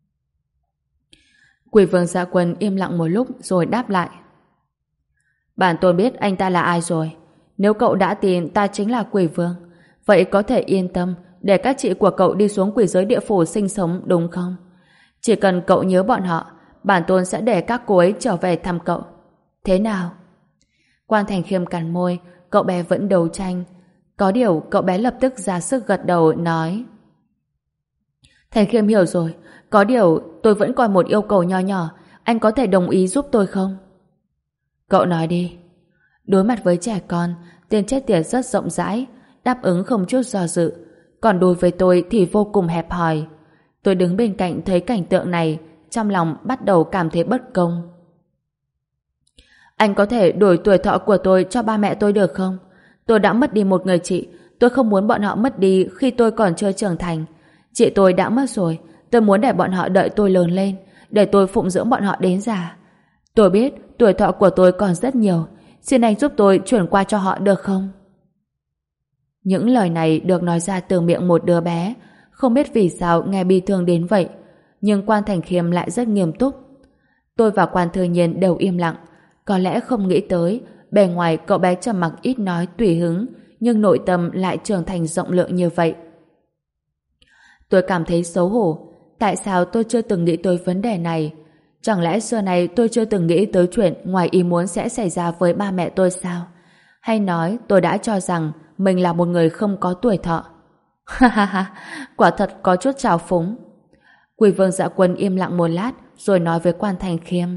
Quỷ Vương Dạ Quân im lặng một lúc rồi đáp lại: bản tôn biết anh ta là ai rồi. Nếu cậu đã tin ta chính là Quỷ Vương, vậy có thể yên tâm để các chị của cậu đi xuống quỷ giới địa phủ sinh sống, đúng không? Chỉ cần cậu nhớ bọn họ, bản tôn sẽ để các cô ấy trở về thăm cậu. Thế nào? Quan Thành Khiêm cắn môi, cậu bé vẫn đấu tranh. Có điều cậu bé lập tức ra sức gật đầu, nói: Thành Khiêm hiểu rồi. Có điều tôi vẫn còn một yêu cầu nho nhỏ. Anh có thể đồng ý giúp tôi không? Cậu nói đi. Đối mặt với trẻ con, tên chết tiệt rất rộng rãi, đáp ứng không chút do dự. Còn đối với tôi thì vô cùng hẹp hòi. Tôi đứng bên cạnh thấy cảnh tượng này, trong lòng bắt đầu cảm thấy bất công. Anh có thể đổi tuổi thọ của tôi cho ba mẹ tôi được không? Tôi đã mất đi một người chị. Tôi không muốn bọn họ mất đi khi tôi còn chưa trưởng thành. Chị tôi đã mất rồi. Tôi muốn để bọn họ đợi tôi lớn lên, để tôi phụng dưỡng bọn họ đến già. Tôi biết tuổi thọ của tôi còn rất nhiều. Xin anh giúp tôi chuyển qua cho họ được không? Những lời này được nói ra từ miệng một đứa bé. Không biết vì sao nghe bi thương đến vậy. Nhưng Quan Thành Khiêm lại rất nghiêm túc. Tôi và Quan Thư Nhiên đều im lặng. Có lẽ không nghĩ tới bề ngoài cậu bé trầm mặc ít nói tùy hứng, nhưng nội tâm lại trưởng thành rộng lượng như vậy. Tôi cảm thấy xấu hổ. Tại sao tôi chưa từng nghĩ tới vấn đề này? Chẳng lẽ xưa này tôi chưa từng nghĩ tới chuyện ngoài ý muốn sẽ xảy ra với ba mẹ tôi sao? Hay nói tôi đã cho rằng mình là một người không có tuổi thọ? Ha ha ha, quả thật có chút trào phúng. Quỷ Vương Dạ Quân im lặng một lát rồi nói với Quan Thành Khiêm: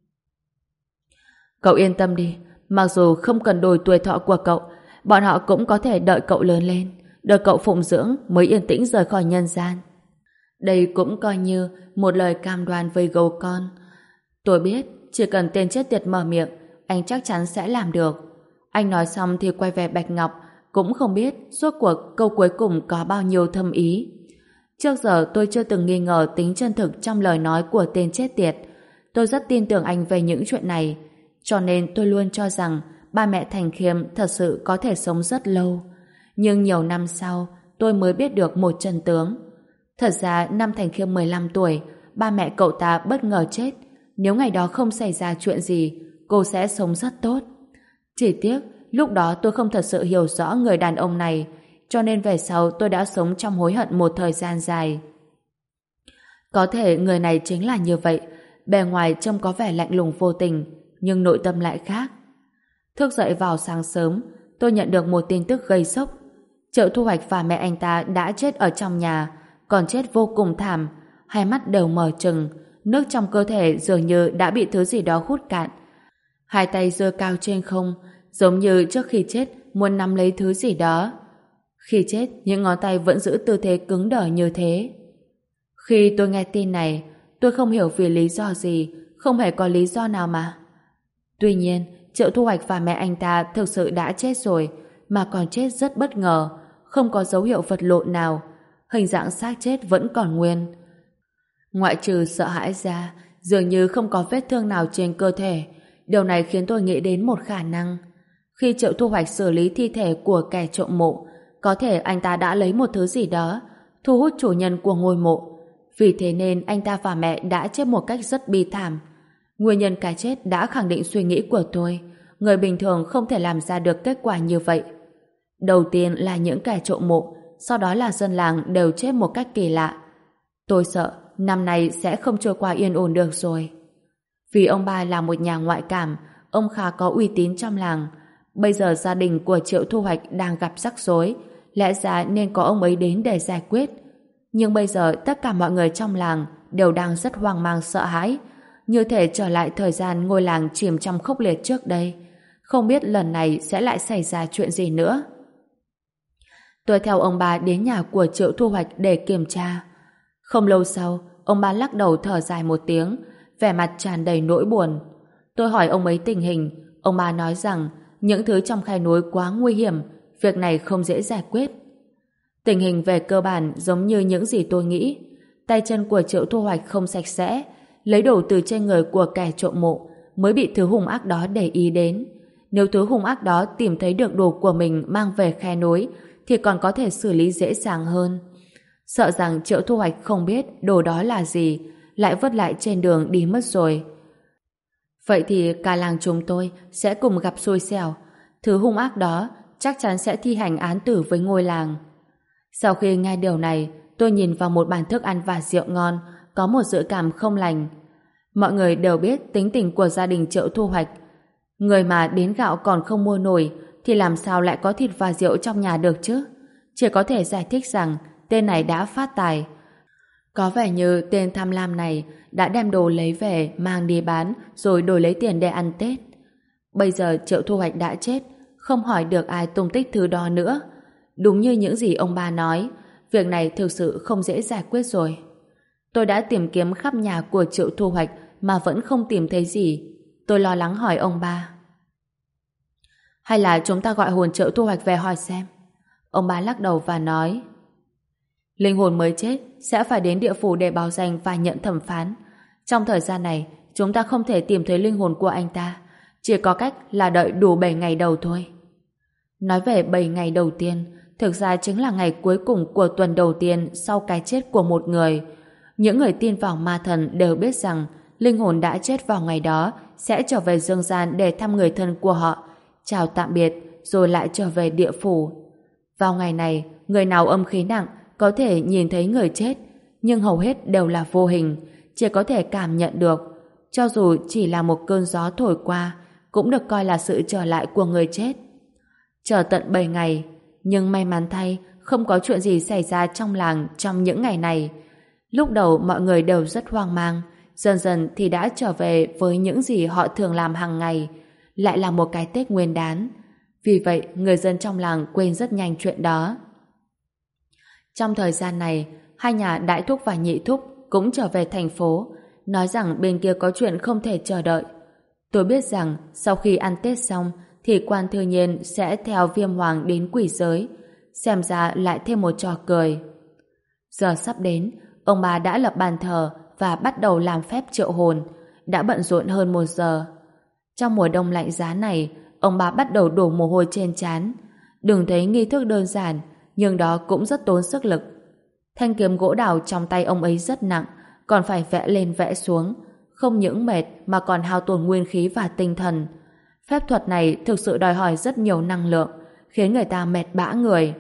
Cậu yên tâm đi, mặc dù không cần đổi tuổi thọ của cậu, bọn họ cũng có thể đợi cậu lớn lên, đợi cậu phụng dưỡng mới yên tĩnh rời khỏi nhân gian. Đây cũng coi như một lời cam đoan với gấu con. Tôi biết, chỉ cần tên chết tiệt mở miệng, anh chắc chắn sẽ làm được. Anh nói xong thì quay về Bạch Ngọc, cũng không biết suốt cuộc câu cuối cùng có bao nhiêu thâm ý. Trước giờ tôi chưa từng nghi ngờ tính chân thực trong lời nói của tên chết tiệt. Tôi rất tin tưởng anh về những chuyện này, cho nên tôi luôn cho rằng ba mẹ Thành Khiêm thật sự có thể sống rất lâu. Nhưng nhiều năm sau, tôi mới biết được một chân tướng. Thật ra năm Thành Khiêm mười lăm tuổi, ba mẹ cậu ta bất ngờ chết. Nếu ngày đó không xảy ra chuyện gì, cô sẽ sống rất tốt. Chỉ tiếc, lúc đó tôi không thật sự hiểu rõ người đàn ông này, cho nên về sau tôi đã sống trong hối hận một thời gian dài. Có thể người này chính là như vậy, bề ngoài trông có vẻ lạnh lùng vô tình, nhưng nội tâm lại khác. Thức dậy vào sáng sớm, tôi nhận được một tin tức gây sốc. Triệu Thu Hoạch và mẹ anh ta đã chết ở trong nhà, còn chết vô cùng thảm, hai mắt đều mở trừng, nước trong cơ thể dường như đã bị thứ gì đó hút cạn. Hai tay giơ cao trên không, giống như trước khi chết muốn nắm lấy thứ gì đó. Khi chết, những ngón tay vẫn giữ tư thế cứng đờ như thế. Khi tôi nghe tin này, tôi không hiểu vì lý do gì, không hề có lý do nào mà. Tuy nhiên, Triệu Thu Hoạch và mẹ anh ta thực sự đã chết rồi, mà còn chết rất bất ngờ, không có dấu hiệu vật lộn nào. hình dạng xác chết vẫn còn nguyên. Ngoại trừ sợ hãi ra, dường như không có vết thương nào trên cơ thể. Điều này khiến tôi nghĩ đến một khả năng. Khi Triệu Thu Hoạch xử lý thi thể của kẻ trộm mộ, có thể anh ta đã lấy một thứ gì đó, thu hút chủ nhân của ngôi mộ. Vì thế nên anh ta và mẹ đã chết một cách rất bi thảm. Nguyên nhân cái chết đã khẳng định suy nghĩ của tôi. Người bình thường không thể làm ra được kết quả như vậy. Đầu tiên là những kẻ trộm mộ, sau đó là dân làng đều chết một cách kỳ lạ. Tôi sợ năm nay sẽ không trôi qua yên ổn được rồi. Vì ông ba là một nhà ngoại cảm, ông khá có uy tín trong làng. Bây giờ gia đình của Triệu Thu Hoạch đang gặp rắc rối, lẽ ra nên có ông ấy đến để giải quyết. Nhưng bây giờ tất cả mọi người trong làng đều đang rất hoang mang sợ hãi, như thể trở lại thời gian ngôi làng chìm trong khốc liệt trước đây. Không biết lần này sẽ lại xảy ra chuyện gì nữa. Tôi theo ông ba đến nhà của Triệu Thu Hoạch để kiểm tra. Không lâu sau, ông ba lắc đầu thở dài một tiếng, vẻ mặt tràn đầy nỗi buồn. Tôi hỏi ông ấy tình hình, ông ba nói rằng những thứ trong khe núi quá nguy hiểm, việc này không dễ giải quyết. Tình hình về cơ bản giống như những gì tôi nghĩ. Tay chân của Triệu Thu Hoạch không sạch sẽ, lấy đồ từ trên người của kẻ trộm mộ mới bị thứ hung ác đó để ý đến. Nếu thứ hung ác đó tìm thấy được đồ của mình mang về khe núi thì còn có thể xử lý dễ dàng hơn. Sợ rằng Triệu Thu Hoạch không biết đồ đó là gì, lại vứt lại trên đường đi mất rồi. Vậy thì cả làng chúng tôi sẽ cùng gặp xui xẻo. Thứ hung ác đó chắc chắn sẽ thi hành án tử với ngôi làng. Sau khi nghe điều này, tôi nhìn vào một bàn thức ăn và rượu ngon, có một dự cảm không lành. Mọi người đều biết tính tình của gia đình Triệu Thu Hoạch. Người mà đến gạo còn không mua nổi thì làm sao lại có thịt và rượu trong nhà được chứ? Chỉ có thể giải thích rằng tên này đã phát tài. Có vẻ như tên tham lam này đã đem đồ lấy về mang đi bán rồi đổi lấy tiền để ăn Tết. Bây giờ Triệu Thu Hoạch đã chết, không hỏi được ai tung tích thứ đó nữa. Đúng như những gì ông ba nói, việc này thực sự không dễ giải quyết rồi. Tôi đã tìm kiếm khắp nhà của Triệu Thu Hoạch mà vẫn không tìm thấy gì. Tôi lo lắng hỏi ông ba. Hay là chúng ta gọi hồn Triệu Thu Hoạch về hỏi xem? Ông ba lắc đầu và nói, linh hồn mới chết sẽ phải đến địa phủ để báo danh và nhận thẩm phán. Trong thời gian này, chúng ta không thể tìm thấy linh hồn của anh ta. Chỉ có cách là đợi đủ bảy ngày đầu thôi. Nói về bảy ngày đầu tiên, thực ra chính là ngày cuối cùng của tuần đầu tiên sau cái chết của một người. Những người tin vào ma thần đều biết rằng linh hồn đã chết vào ngày đó sẽ trở về dương gian để thăm người thân của họ, chào tạm biệt, rồi lại trở về địa phủ. Vào ngày này, người nào âm khí nặng có thể nhìn thấy người chết, nhưng hầu hết đều là vô hình, chỉ có thể cảm nhận được. Cho dù chỉ là một cơn gió thổi qua, cũng được coi là sự trở lại của người chết. Chờ tận bảy ngày, nhưng may mắn thay, không có chuyện gì xảy ra trong làng trong những ngày này. Lúc đầu mọi người đều rất hoang mang, dần dần thì đã trở về với những gì họ thường làm hàng ngày, lại là một cái Tết Nguyên đán. Vì vậy, người dân trong làng quên rất nhanh chuyện đó. Trong thời gian này, hai nhà Đại Thúc và Nhị Thúc cũng trở về thành phố, nói rằng bên kia có chuyện không thể chờ đợi. Tôi biết rằng sau khi ăn Tết xong thì Quan Thư Nhiên sẽ theo Viêm Hoàng đến quỷ giới, xem ra lại thêm một trò cười. Giờ sắp đến, ông bà đã lập bàn thờ và bắt đầu làm phép triệu hồn, đã bận rộn hơn một giờ. Trong mùa đông lạnh giá này, ông bà bắt đầu đổ mồ hôi trên trán. Đừng thấy nghi thức đơn giản, nhưng đó cũng rất tốn sức lực. Thanh kiếm gỗ đào trong tay ông ấy rất nặng, còn phải vẽ lên vẽ xuống, không những mệt mà còn hao tổn nguyên khí và tinh thần. Phép thuật này thực sự đòi hỏi rất nhiều năng lượng, khiến người ta mệt bã người.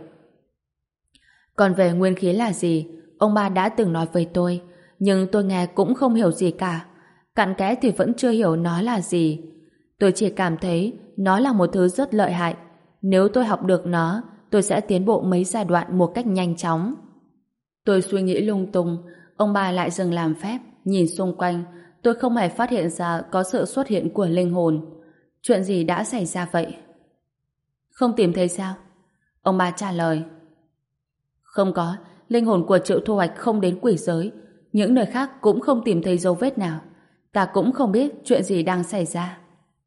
Còn về nguyên khí là gì, ông ba đã từng nói với tôi, nhưng tôi nghe cũng không hiểu gì cả. Cặn kẽ thì vẫn chưa hiểu nó là gì. Tôi chỉ cảm thấy nó là một thứ rất lợi hại. Nếu tôi học được nó, tôi sẽ tiến bộ mấy giai đoạn một cách nhanh chóng. Tôi suy nghĩ lung tung, ông bà lại dừng làm phép, nhìn xung quanh. Tôi không hề phát hiện ra có sự xuất hiện của linh hồn. Chuyện gì đã xảy ra vậy? Không tìm thấy sao? Ông bà trả lời. Không có, linh hồn của Triệu Thu Hoạch không đến quỷ giới. Những nơi khác cũng không tìm thấy dấu vết nào. Ta cũng không biết chuyện gì đang xảy ra.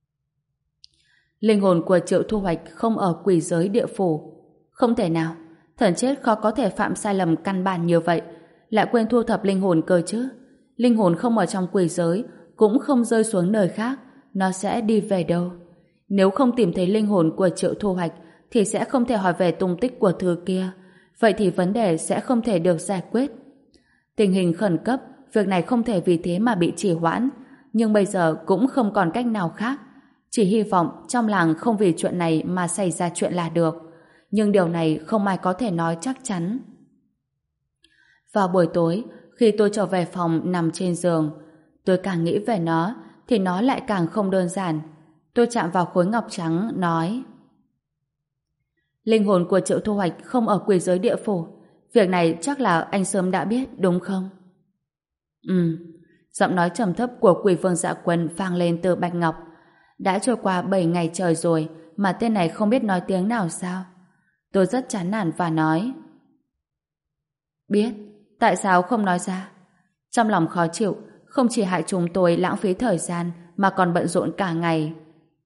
Linh hồn của Triệu Thu Hoạch không ở quỷ giới địa phủ. Không thể nào. Thần chết khó có thể phạm sai lầm căn bản như vậy, lại quên thu thập linh hồn cơ chứ. Linh hồn không ở trong quỷ giới, cũng không rơi xuống nơi khác, nó sẽ đi về đâu? Nếu không tìm thấy linh hồn của Triệu Thu Hoạch, thì sẽ không thể hỏi về tung tích của thứ kia. Vậy thì vấn đề sẽ không thể được giải quyết. Tình hình khẩn cấp, việc này không thể vì thế mà bị trì hoãn, nhưng bây giờ cũng không còn cách nào khác. Chỉ hy vọng trong làng không vì chuyện này mà xảy ra chuyện là được. Nhưng điều này không ai có thể nói chắc chắn. Vào buổi tối, khi tôi trở về phòng nằm trên giường, tôi càng nghĩ về nó, thì nó lại càng không đơn giản. Tôi chạm vào khối ngọc trắng, nói: linh hồn của Triệu Thu Hoạch không ở quỷ giới địa phủ. Việc này chắc là anh sớm đã biết, đúng không? Ừ. Giọng nói trầm thấp của Quỷ Vương Dạ Quân vang lên từ bạch ngọc. Đã trôi qua bảy ngày trời rồi mà tên này không biết nói tiếng nào sao? Tôi rất chán nản và nói: biết. Tại sao không nói ra? Trong lòng khó chịu, không chỉ hại chúng tôi lãng phí thời gian mà còn bận rộn cả ngày.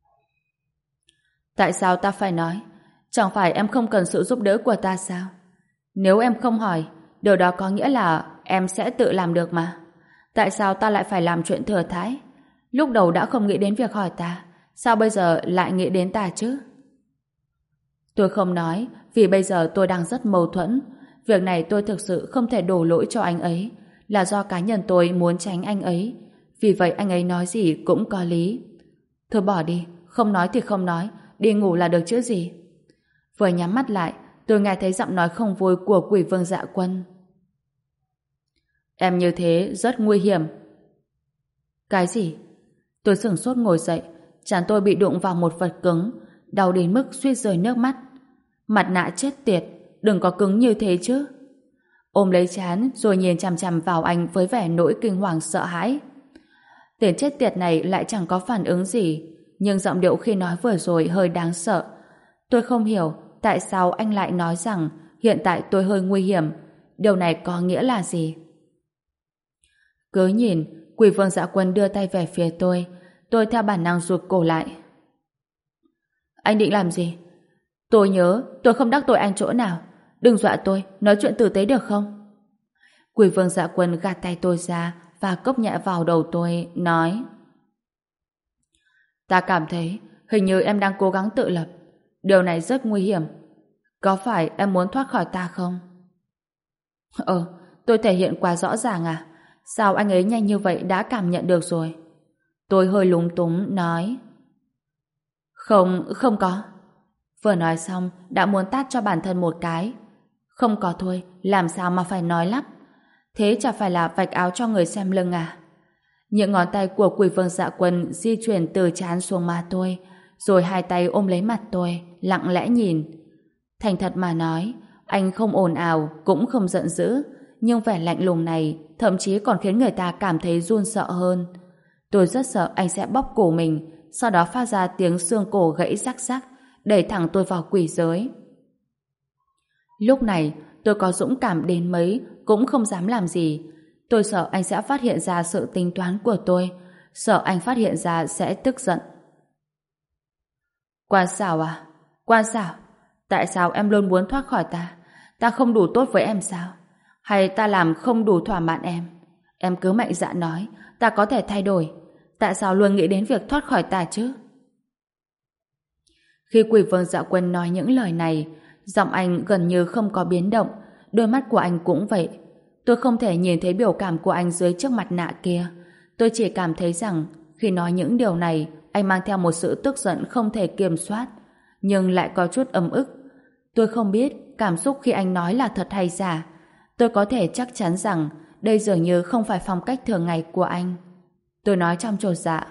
Tại sao ta phải nói? Chẳng phải em không cần sự giúp đỡ của ta sao? Nếu em không hỏi, điều đó có nghĩa là em sẽ tự làm được mà. Tại sao ta lại phải làm chuyện thừa thãi? Lúc đầu đã không nghĩ đến việc hỏi ta, sao bây giờ lại nghĩ đến ta chứ? Tôi không nói, vì bây giờ tôi đang rất mâu thuẫn. Việc này tôi thực sự không thể đổ lỗi cho anh ấy, là do cá nhân tôi muốn tránh anh ấy. Vì vậy anh ấy nói gì cũng có lý. Thôi bỏ đi, không nói thì không nói, đi ngủ là được chứ gì. Vừa nhắm mắt lại, tôi nghe thấy giọng nói không vui của Quỷ Vương Dạ Quân. Em như thế rất nguy hiểm. Cái gì? Tôi sửng sốt ngồi dậy, trán tôi bị đụng vào một vật cứng, đau đến mức suýt rơi nước mắt. Mặt nạ chết tiệt, đừng có cứng như thế chứ. Ôm lấy trán rồi nhìn chằm chằm vào anh với vẻ nỗi kinh hoàng sợ hãi. Tên chết tiệt này lại chẳng có phản ứng gì, nhưng giọng điệu khi nói vừa rồi hơi đáng sợ. Tôi không hiểu tại sao anh lại nói rằng hiện tại tôi hơi nguy hiểm. Điều này có nghĩa là gì? Cứ nhìn, Quỷ Vương Dạ Quân đưa tay về phía tôi. Tôi theo bản năng rụt cổ lại. Anh định làm gì? Tôi nhớ tôi không đắc tội anh chỗ nào. Đừng dọa tôi, nói chuyện tử tế được không? Quỷ Vương Dạ Quân gạt tay tôi ra và cốc nhẹ vào đầu tôi, nói: ta cảm thấy hình như em đang cố gắng tự lập. Điều này rất nguy hiểm. Có phải em muốn thoát khỏi ta không? Ờ, tôi thể hiện quá rõ ràng à? Sao anh ấy nhanh như vậy đã cảm nhận được rồi? Tôi hơi lúng túng nói: Không, không có. Vừa nói xong đã muốn tát cho bản thân một cái. Không có thôi, làm sao mà phải nói lắp? Thế chả phải là vạch áo cho người xem lưng à? Những ngón tay của Quỷ Vương Dạ Quân di chuyển từ trán xuống má tôi, rồi hai tay ôm lấy mặt tôi, lặng lẽ nhìn. Thành thật mà nói, anh không ồn ào, cũng không giận dữ, nhưng vẻ lạnh lùng này thậm chí còn khiến người ta cảm thấy run sợ hơn. Tôi rất sợ anh sẽ bóp cổ mình, sau đó phát ra tiếng xương cổ gãy rắc rắc, đẩy thẳng tôi vào quỷ giới. Lúc này, tôi có dũng cảm đến mấy, cũng không dám làm gì. Tôi sợ anh sẽ phát hiện ra sự tính toán của tôi, sợ anh phát hiện ra sẽ tức giận. Quan xảo à? Quan xảo? Tại sao em luôn muốn thoát khỏi ta? Ta không đủ tốt với em sao? Hay ta làm không đủ thỏa mãn em? Em cứ mạnh dạn nói, ta có thể thay đổi. Tại sao luôn nghĩ đến việc thoát khỏi ta chứ? Khi Quỷ Vương Dạ Quân nói những lời này, giọng anh gần như không có biến động, đôi mắt của anh cũng vậy. Tôi không thể nhìn thấy biểu cảm của anh dưới chiếc mặt nạ kia. Tôi chỉ cảm thấy rằng khi nói những điều này, anh mang theo một sự tức giận không thể kiểm soát, nhưng lại có chút ấm ức. Tôi không biết cảm xúc khi anh nói là thật hay giả. Tôi có thể chắc chắn rằng đây dường như không phải phong cách thường ngày của anh. Tôi nói trong chột dạ.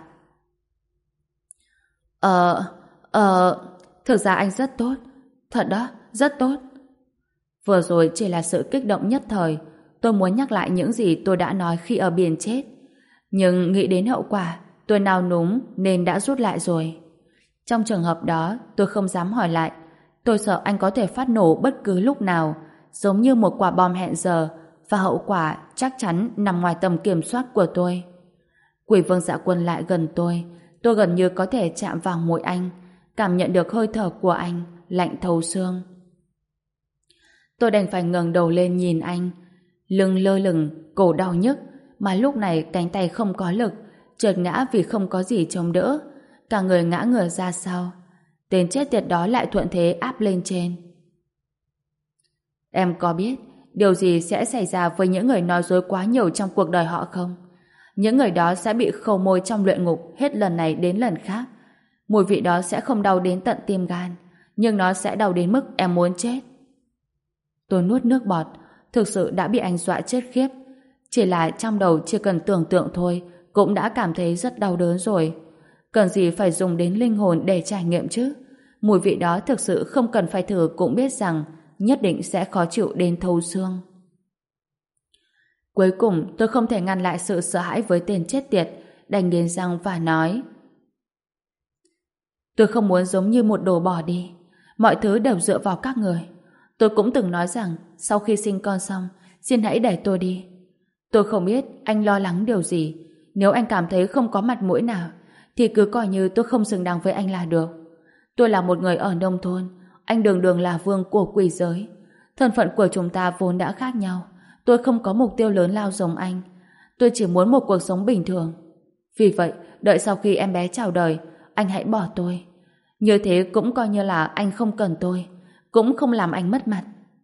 Ờ, ờ, thực ra anh rất tốt. Thật đó, rất tốt. Vừa rồi chỉ là sự kích động nhất thời. Tôi muốn nhắc lại những gì tôi đã nói khi ở biển chết. Nhưng nghĩ đến hậu quả, tôi nao núng nên đã rút lại rồi. Trong trường hợp đó, tôi không dám hỏi lại. Tôi sợ anh có thể phát nổ bất cứ lúc nào, giống như một quả bom hẹn giờ, và hậu quả chắc chắn nằm ngoài tầm kiểm soát của tôi. Quỷ Vương Dạ Quân lại gần tôi. Tôi gần như có thể chạm vào mũi anh, cảm nhận được hơi thở của anh, lạnh thấu xương. Tôi đành phải ngẩng đầu lên nhìn anh. Lưng lơ lửng, cổ đau nhức, mà lúc này cánh tay không có lực, trượt ngã vì không có gì chống đỡ. Cả người ngã ngửa ra sau. Tên chết tiệt đó lại thuận thế áp lên trên. Em có biết điều gì sẽ xảy ra với những người nói dối quá nhiều trong cuộc đời họ không? Những người đó sẽ bị khâu môi trong luyện ngục hết lần này đến lần khác. Mùi vị đó sẽ không đau đến tận tim gan, nhưng nó sẽ đau đến mức em muốn chết. Tôi nuốt nước bọt, thực sự đã bị anh dọa chết khiếp. Chỉ là trong đầu chỉ cần tưởng tượng thôi cũng đã cảm thấy rất đau đớn rồi. Cần gì phải dùng đến linh hồn để trải nghiệm chứ? Mùi vị đó thực sự không cần phải thử cũng biết rằng nhất định sẽ khó chịu đến thấu xương. Cuối cùng tôi không thể ngăn lại sự sợ hãi với tên chết tiệt, đành nghiến răng và nói: tôi không muốn giống như một đồ bỏ đi. Mọi thứ đều dựa vào các người. Tôi cũng từng nói rằng sau khi sinh con xong, xin hãy để tôi đi. Tôi không biết anh lo lắng điều gì. Nếu anh cảm thấy không có mặt mũi nào, thì cứ coi như tôi không xứng đáng với anh là được. Tôi là một người ở nông thôn, anh đường đường là vương của quỷ giới. Thân phận của chúng ta vốn đã khác nhau. Tôi không có mục tiêu lớn lao giống anh. Tôi chỉ muốn một cuộc sống bình thường. Vì vậy, đợi sau khi em bé chào đời, anh hãy bỏ tôi. Như thế cũng coi như là anh không cần tôi, cũng không làm anh mất mặt.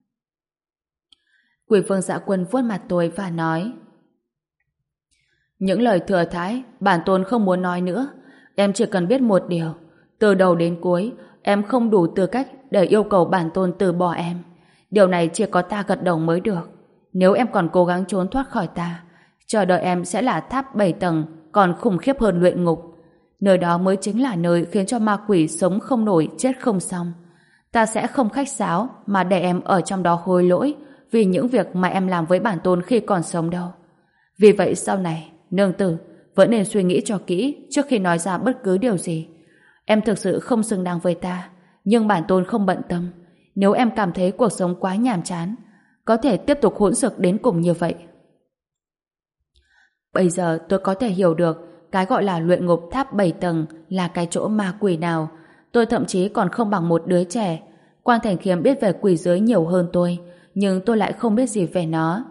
Quỷ vương Dạ Quân vuốt mặt tôi và nói: những lời thừa thãi bản tôn không muốn nói nữa. Em chỉ cần biết một điều, từ đầu đến cuối em không đủ tư cách để yêu cầu bản tôn từ bỏ em. Điều này chỉ có ta gật đầu mới được. Nếu em còn cố gắng trốn thoát khỏi ta, chờ đợi em sẽ là tháp bảy tầng còn khủng khiếp hơn luyện ngục. Nơi đó mới chính là nơi khiến cho ma quỷ sống không nổi chết không xong. Ta sẽ không khách sáo mà để em ở trong đó hối lỗi vì những việc mà em làm với bản tôn khi còn sống đâu. Vì vậy sau này, nương tử vẫn nên suy nghĩ cho kỹ trước khi nói ra bất cứ điều gì. Em thực sự không xứng đáng với ta, nhưng bản tôn không bận tâm. Nếu em cảm thấy cuộc sống quá nhàm chán, có thể tiếp tục hỗn xược đến cùng như vậy. Bây giờ tôi có thể hiểu được cái gọi là luyện ngục tháp bảy tầng là cái chỗ ma quỷ nào. Tôi thậm chí còn không bằng một đứa trẻ. Quan Thành Khiêm biết về quỷ giới nhiều hơn tôi, nhưng tôi lại không biết gì về nó.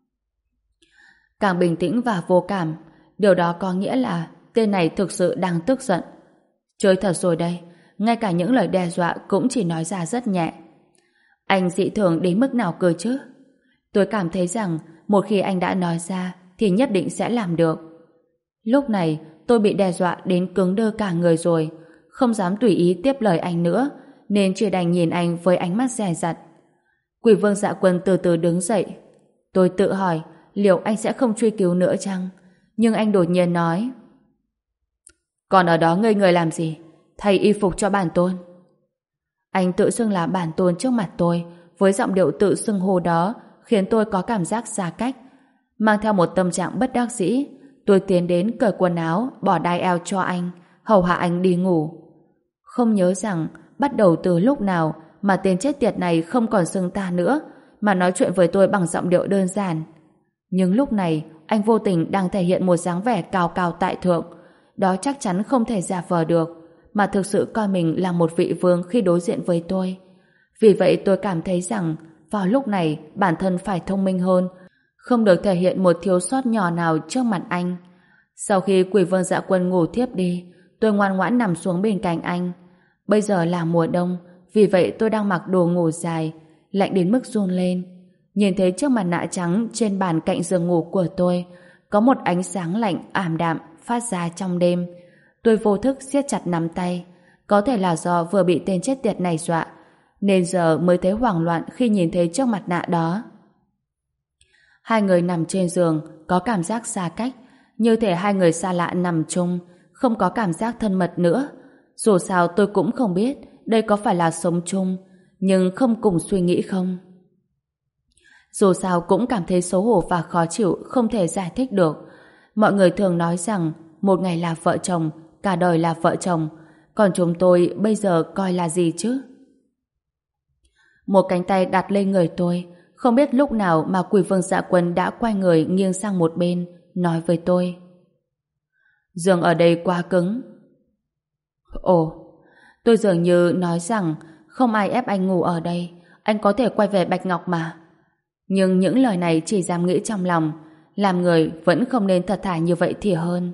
Càng bình tĩnh và vô cảm, điều đó có nghĩa là tên này thực sự đang tức giận. Chơi thật rồi đây, ngay cả những lời đe dọa cũng chỉ nói ra rất nhẹ. Anh dị thường đến mức nào cơ chứ? Tôi cảm thấy rằng một khi anh đã nói ra thì nhất định sẽ làm được. Lúc này tôi bị đe dọa đến cứng đơ cả người rồi, không dám tùy ý tiếp lời anh nữa, nên chỉ đành nhìn anh với ánh mắt dè dặt. Quỷ vương Dạ Quân từ từ đứng dậy. Tôi tự hỏi liệu anh sẽ không truy cứu nữa chăng? Nhưng anh đột nhiên nói: còn ở đó ngây người làm gì? Thay y phục cho bản tôn. Anh tự xưng là bản tôn trước mặt tôi, với giọng điệu tự xưng hô đó khiến tôi có cảm giác xa cách. Mang theo một tâm trạng bất đắc dĩ, tôi tiến đến cởi quần áo, bỏ đai eo cho anh, hầu hạ anh đi ngủ. Không nhớ rằng bắt đầu từ lúc nào mà tên chết tiệt này không còn xưng ta nữa, mà nói chuyện với tôi bằng giọng điệu đơn giản. Nhưng lúc này anh vô tình đang thể hiện một dáng vẻ cao cao tại thượng. Đó chắc chắn không thể giả vờ được, mà thực sự coi mình là một vị vương khi đối diện với tôi. Vì vậy tôi cảm thấy rằng vào lúc này bản thân phải thông minh hơn, không được thể hiện một thiếu sót nhỏ nào trước mặt anh. Sau khi quỷ vương Dạ Quân ngủ thiếp đi, tôi ngoan ngoãn nằm xuống bên cạnh anh. Bây giờ là mùa đông, vì vậy tôi đang mặc đồ ngủ dài, lạnh đến mức run lên. Nhìn thấy chiếc mặt nạ trắng trên bàn cạnh giường ngủ của tôi có một ánh sáng lạnh ảm đạm phát ra trong đêm. Tôi vô thức siết chặt nắm tay. Có thể là do vừa bị tên chết tiệt này dọa, nên giờ mới thấy hoảng loạn khi nhìn thấy chiếc mặt nạ đó. Hai người nằm trên giường có cảm giác xa cách, như thể hai người xa lạ nằm chung, không có cảm giác thân mật nữa. Dù sao tôi cũng không biết đây có phải là sống chung, nhưng không cùng suy nghĩ không. Dù sao cũng cảm thấy xấu hổ và khó chịu, không thể giải thích được. Mọi người thường nói rằng một ngày là vợ chồng, cả đời là vợ chồng, còn chúng tôi bây giờ coi là gì chứ? Một cánh tay đặt lên người tôi, không biết lúc nào mà quỷ vương Dạ Quân đã quay người nghiêng sang một bên, nói với tôi: giường ở đây quá cứng. Ồ, tôi dường như nói rằng không ai ép anh ngủ ở đây, anh có thể quay về Bạch Ngọc mà. Nhưng những lời này chỉ dám nghĩ trong lòng, làm người vẫn không nên thật thà như vậy thì hơn.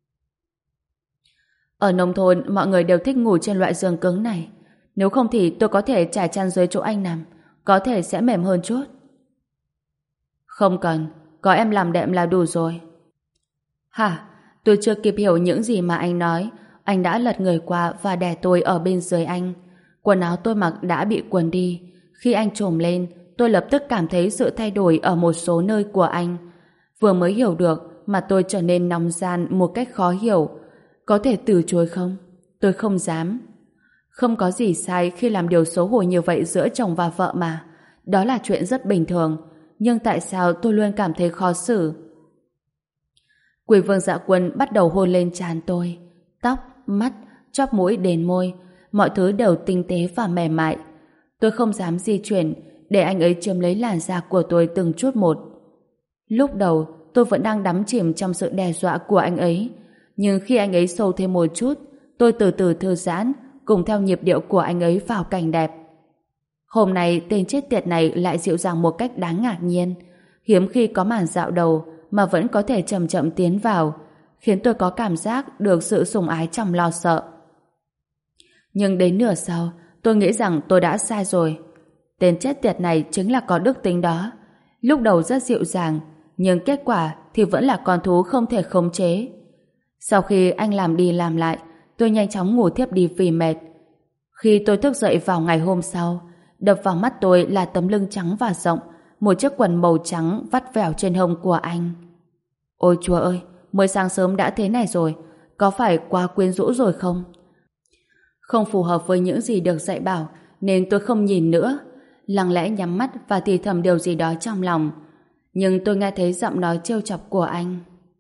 Ở nông thôn, mọi người đều thích ngủ trên loại giường cứng này. Nếu không thì tôi có thể trải chăn dưới chỗ anh nằm, có thể sẽ mềm hơn chút. Không cần, có em làm đệm là đủ rồi. Hả? Tôi chưa kịp hiểu những gì mà anh nói. Anh đã lật người qua và đè tôi ở bên dưới anh. Quần áo tôi mặc đã bị quần đi. Khi anh trồm lên, tôi lập tức cảm thấy sự thay đổi ở một số nơi của anh. Vừa mới hiểu được mà tôi trở nên nóng gian một cách khó hiểu. Có thể từ chối không? Tôi không dám. Không có gì sai khi làm điều xấu hổ như vậy giữa chồng và vợ mà. Đó là chuyện rất bình thường. Nhưng tại sao tôi luôn cảm thấy khó xử? Quỷ vương Dạ Quân bắt đầu hôn lên trán tôi. Tóc, mắt, chóp mũi đến môi. Mọi thứ đều tinh tế và mềm mại. Tôi không dám di chuyển để anh ấy chiếm lấy làn da của tôi từng chút một. Lúc đầu tôi vẫn đang đắm chìm trong sự đe dọa của anh ấy. Nhưng khi anh ấy sâu thêm một chút, tôi từ từ thư giãn, cùng theo nhịp điệu của anh ấy vào cảnh đẹp. Hôm nay tên chết tiệt này lại dịu dàng một cách đáng ngạc nhiên. Hiếm khi có màn dạo đầu mà vẫn có thể chậm chậm tiến vào, khiến tôi có cảm giác được sự sủng ái trong lo sợ. Nhưng đến nửa sau, tôi nghĩ rằng tôi đã sai rồi. Tên chết tiệt này chính là có đức tính đó. Lúc đầu rất dịu dàng, nhưng kết quả thì vẫn là con thú không thể khống chế. Sau khi anh làm đi làm lại, tôi nhanh chóng ngủ thiếp đi vì mệt. Khi tôi thức dậy vào ngày hôm sau, đập vào mắt tôi là tấm lưng trắng và rộng, một chiếc quần màu trắng vắt vẻo trên hông của anh. Ôi chúa ơi, mới sáng sớm đã thế này rồi, có phải quá quyến rũ rồi không? Không phù hợp với những gì được dạy bảo, nên tôi không nhìn nữa, lặng lẽ nhắm mắt và thì thầm điều gì đó trong lòng. Nhưng tôi nghe thấy giọng nói trêu chọc của anh.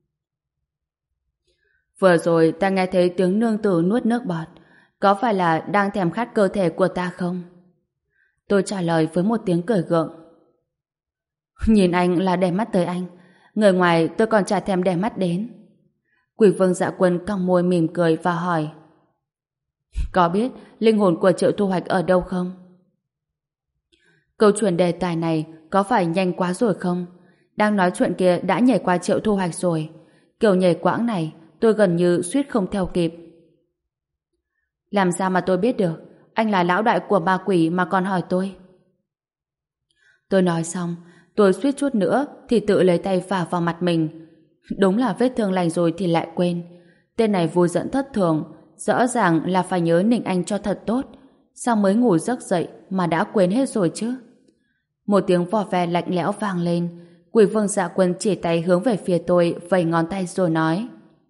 Vừa rồi ta nghe thấy tiếng nương tử nuốt nước bọt, có phải là đang thèm khát cơ thể của ta không? Tôi trả lời với một tiếng cười gượng. Nhìn anh là để mắt tới anh, người ngoài tôi còn chả thèm để mắt đến. Quỷ vương Dạ Quân cong môi mỉm cười và hỏi: Có biết linh hồn của Triệu Thu Hoạch ở đâu không? Câu chuyện đề tài này có phải nhanh quá rồi không? Đang nói chuyện kia đã nhảy qua Triệu Thu Hoạch rồi. Kiểu nhảy quãng này tôi gần như suýt không theo kịp. Làm sao mà tôi biết được? Anh là lão đại của ma quỷ mà còn hỏi tôi. Tôi nói xong, tôi suýt chút nữa thì tự lấy tay vả vào mặt mình. Đúng là vết thương lành rồi thì lại quên. Tên này vui giận thất thường, rõ ràng là phải nhớ nịnh anh cho thật tốt. Sao mới ngủ giấc dậy mà đã quên hết rồi chứ? Một tiếng vò ve lạnh lẽo vang lên. Quỷ vương Dạ Quân chỉ tay hướng về phía tôi, vẩy ngón tay rồi nói: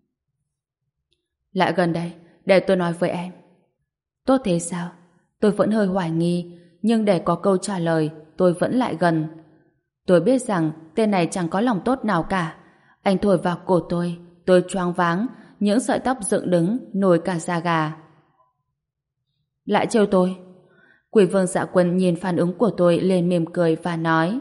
Lại gần đây, để tôi nói với em. Tốt thế sao? Tôi vẫn hơi hoài nghi, nhưng để có câu trả lời, tôi vẫn lại gần. Tôi biết rằng tên này chẳng có lòng tốt nào cả. Anh thổi vào cổ tôi, tôi choáng váng, những sợi tóc dựng đứng, nổi cả da gà. Lại trêu tôi. Quỷ vương Dạ Quân nhìn phản ứng của tôi lên mỉm cười và nói: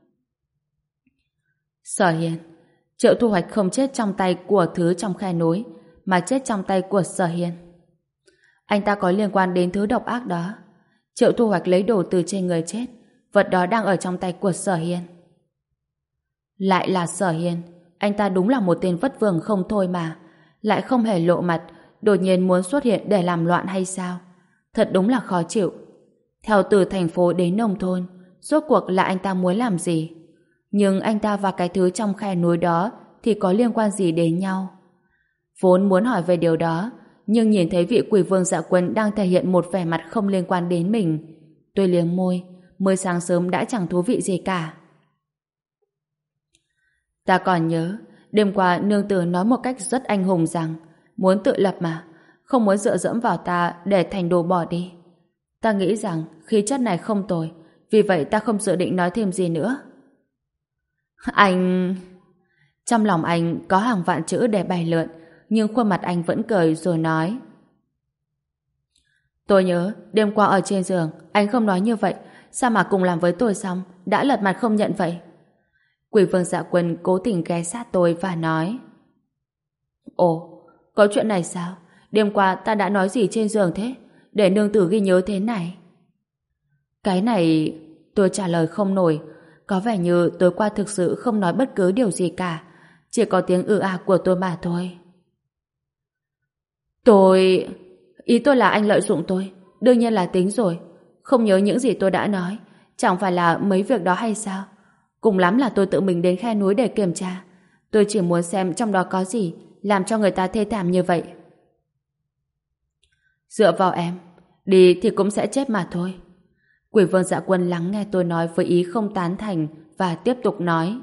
Sở Hiên, Triệu Thu Hoạch không chết trong tay của thứ trong khe núi, mà chết trong tay của Sở Hiên. Anh ta có liên quan đến thứ độc ác đó. Triệu Thu Hoạch lấy đồ từ trên người chết, vật đó đang ở trong tay của Sở Hiên. Lại là Sở Hiên, anh ta đúng là một tên vất vưởng không thôi mà, lại không hề lộ mặt, đột nhiên muốn xuất hiện để làm loạn hay sao? Thật đúng là khó chịu. Theo từ thành phố đến nông thôn, rốt cuộc là anh ta muốn làm gì? Nhưng anh ta và cái thứ trong khe núi đó thì có liên quan gì đến nhau? Vốn muốn hỏi về điều đó, nhưng nhìn thấy vị quỷ vương Dạ Quân đang thể hiện một vẻ mặt không liên quan đến mình. Tôi liếm môi, mới sáng sớm đã chẳng thú vị gì cả. Ta còn nhớ, đêm qua nương tử nói một cách rất anh hùng rằng muốn tự lập mà, không muốn dựa dẫm vào ta để thành đồ bỏ đi. Ta nghĩ rằng khí chất này không tồi, vì vậy ta không dự định nói thêm gì nữa. Anh... Trong lòng anh có hàng vạn chữ để bày lượn, nhưng khuôn mặt anh vẫn cười rồi nói: Tôi nhớ, đêm qua ở trên giường, anh không nói như vậy, sao mà cùng làm với tôi xong, đã lật mặt không nhận vậy? Quỷ vương Dạ Quân cố tình ghé sát tôi và nói: Ồ, có chuyện này sao? Đêm qua ta đã nói gì trên giường thế? Để nương tử ghi nhớ thế này. Cái này... Tôi trả lời không nổi. Có vẻ như tối qua thực sự không nói bất cứ điều gì cả. Chỉ có tiếng ư à của tôi mà thôi. Tôi... Ý tôi là anh lợi dụng tôi. Đương nhiên là tính rồi. Không nhớ những gì tôi đã nói. Chẳng phải là mấy việc đó hay sao? Cùng lắm là tôi tự mình đến khe núi để kiểm tra. Tôi chỉ muốn xem trong đó có gì làm cho người ta thê thảm như vậy. Dựa vào em, đi thì cũng sẽ chết mà thôi. Quỷ vương Dạ Quân lắng nghe tôi nói với ý không tán thành và tiếp tục nói.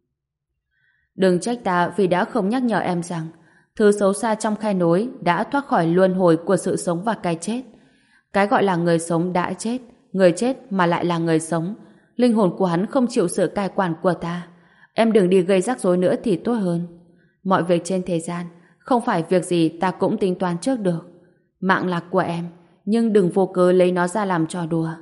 Đừng trách ta vì đã không nhắc nhở em rằng thứ xấu xa trong khe núi đã thoát khỏi luân hồi của sự sống và cái chết. Cái gọi là người sống đã chết, người chết mà lại là người sống. Linh hồn của hắn không chịu sự cai quản của ta. Em đừng đi gây rắc rối nữa thì tốt hơn. Mọi việc trên thế gian không phải việc gì ta cũng tính toán trước được. Mạng là của em, nhưng đừng vô cớ lấy nó ra làm trò đùa.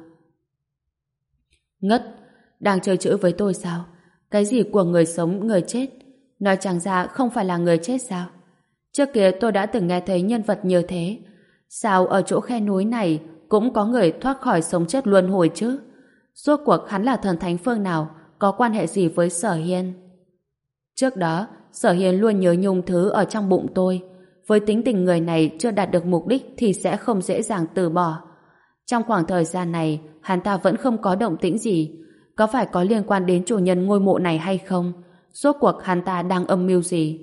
Ngất, đang chơi chữ với tôi sao? Cái gì của người sống, người chết? Nói chẳng ra không phải là người chết sao? Trước kia tôi đã từng nghe thấy nhân vật như thế. Sao ở chỗ khe núi này cũng có người thoát khỏi sống chết luân hồi chứ? Rốt cuộc hắn là thần thánh phương nào, có quan hệ gì với Sở Hiên? Trước đó, Sở Hiên luôn nhớ nhung thứ ở trong bụng tôi. Với tính tình người này chưa đạt được mục đích thì sẽ không dễ dàng từ bỏ. Trong khoảng thời gian này, hắn ta vẫn không có động tĩnh gì. Có phải có liên quan đến chủ nhân ngôi mộ này hay không? Rốt cuộc hắn ta đang âm mưu gì?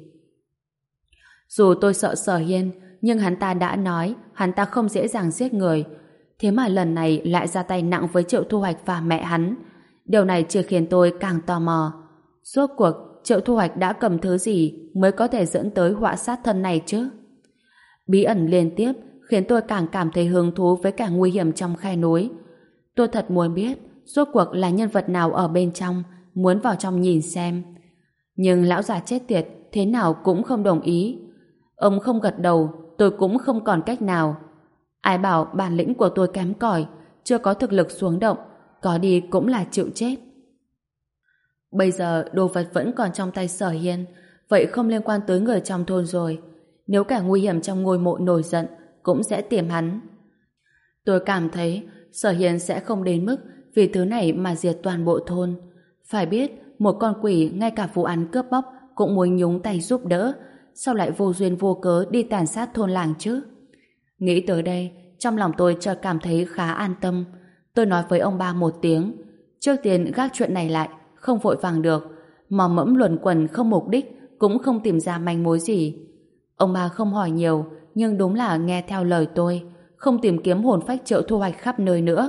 Dù tôi sợ Sở Hiên, nhưng hắn ta đã nói hắn ta không dễ dàng giết người. Thế mà lần này lại ra tay nặng với Triệu Thu Hoạch và mẹ hắn. Điều này chỉ khiến tôi càng tò mò. Rốt cuộc Triệu Thu Hoạch đã cầm thứ gì mới có thể dẫn tới họa sát thân này chứ? Bí ẩn liên tiếp khiến tôi càng cảm thấy hứng thú với cả nguy hiểm trong khe núi. Tôi thật muốn biết rốt cuộc là nhân vật nào ở bên trong, muốn vào trong nhìn xem. Nhưng lão già chết tiệt thế nào cũng không đồng ý. Ông không gật đầu, tôi cũng không còn cách nào. Ai bảo bản lĩnh của tôi kém cỏi, chưa có thực lực xuống động, có đi cũng là chịu chết. Bây giờ đồ vật vẫn còn trong tay Sở Hiên, vậy không liên quan tới người trong thôn rồi. Nếu cả nguy hiểm trong ngôi mộ nổi giận, cũng sẽ tìm hắn. Tôi cảm thấy Sở Hiên sẽ không đến mức vì thứ này mà diệt toàn bộ thôn. Phải biết, một con quỷ ngay cả vụ án cướp bóc cũng muốn nhúng tay giúp đỡ, sao lại vô duyên vô cớ đi tàn sát thôn làng chứ? Nghĩ tới đây, trong lòng tôi chợt cảm thấy khá an tâm. Tôi nói với ông ba một tiếng, trước tiên gác chuyện này lại, không vội vàng được, mò mẫm luẩn quẩn không mục đích, cũng không tìm ra manh mối gì. Ông ba không hỏi nhiều, nhưng đúng là nghe theo lời tôi, không tìm kiếm hồn phách Triệu Thu Hoạch khắp nơi nữa.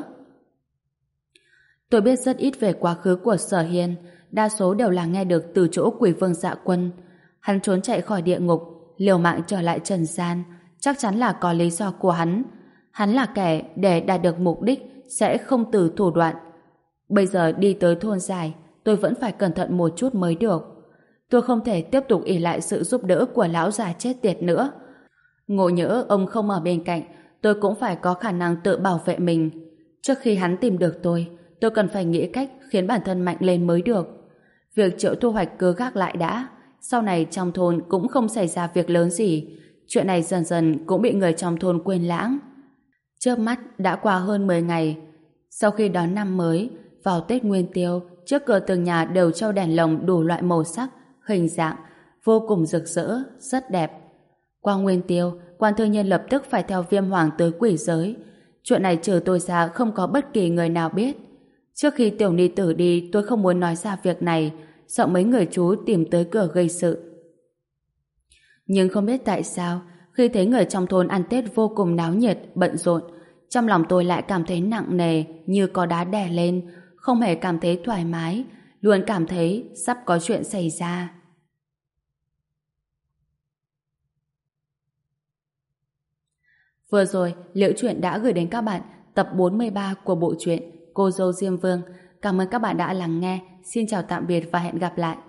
Tôi biết rất ít về quá khứ của Sở Hiên, đa số đều là nghe được từ chỗ Quỷ Vương Dạ Quân. Hắn trốn chạy khỏi địa ngục, liều mạng trở lại trần gian, chắc chắn là có lý do của hắn. Hắn là kẻ để đạt được mục đích sẽ không từ thủ đoạn. Bây giờ đi tới thôn dài, tôi vẫn phải cẩn thận một chút mới được. Tôi không thể tiếp tục ỷ lại sự giúp đỡ của lão già chết tiệt nữa. Ngộ nhỡ ông không ở bên cạnh, tôi cũng phải có khả năng tự bảo vệ mình. Trước khi hắn tìm được tôi, tôi cần phải nghĩ cách khiến bản thân mạnh lên mới được. Việc Triệu Thu Hoạch cứ gác lại đã, sau này trong thôn cũng không xảy ra việc lớn gì. Chuyện này dần dần cũng bị người trong thôn quên lãng. Chớp mắt đã qua hơn mười ngày. Sau khi đón năm mới, vào Tết Nguyên Tiêu, trước cửa từng nhà đều treo đèn lồng đủ loại màu sắc, hình dạng, vô cùng rực rỡ, rất đẹp. Qua Nguyên Tiêu, quan thương nhân lập tức phải theo Viêm Hoàng tới quỷ giới. Chuyện này trừ tôi ra không có bất kỳ người nào biết. Trước khi Tiểu Ni Tử đi, tôi không muốn nói ra việc này, sợ mấy người chú tìm tới cửa gây sự. Nhưng không biết tại sao, khi thấy người trong thôn ăn Tết vô cùng náo nhiệt, bận rộn, trong lòng tôi lại cảm thấy nặng nề, như có đá đè lên, không hề cảm thấy thoải mái, luôn cảm thấy sắp có chuyện xảy ra. Vừa rồi, Liễu Chuyện đã gửi đến các bạn tập bốn mươi ba của bộ truyện Cô Dâu Diêm Vương. Cảm ơn các bạn đã lắng nghe. Xin chào tạm biệt và hẹn gặp lại.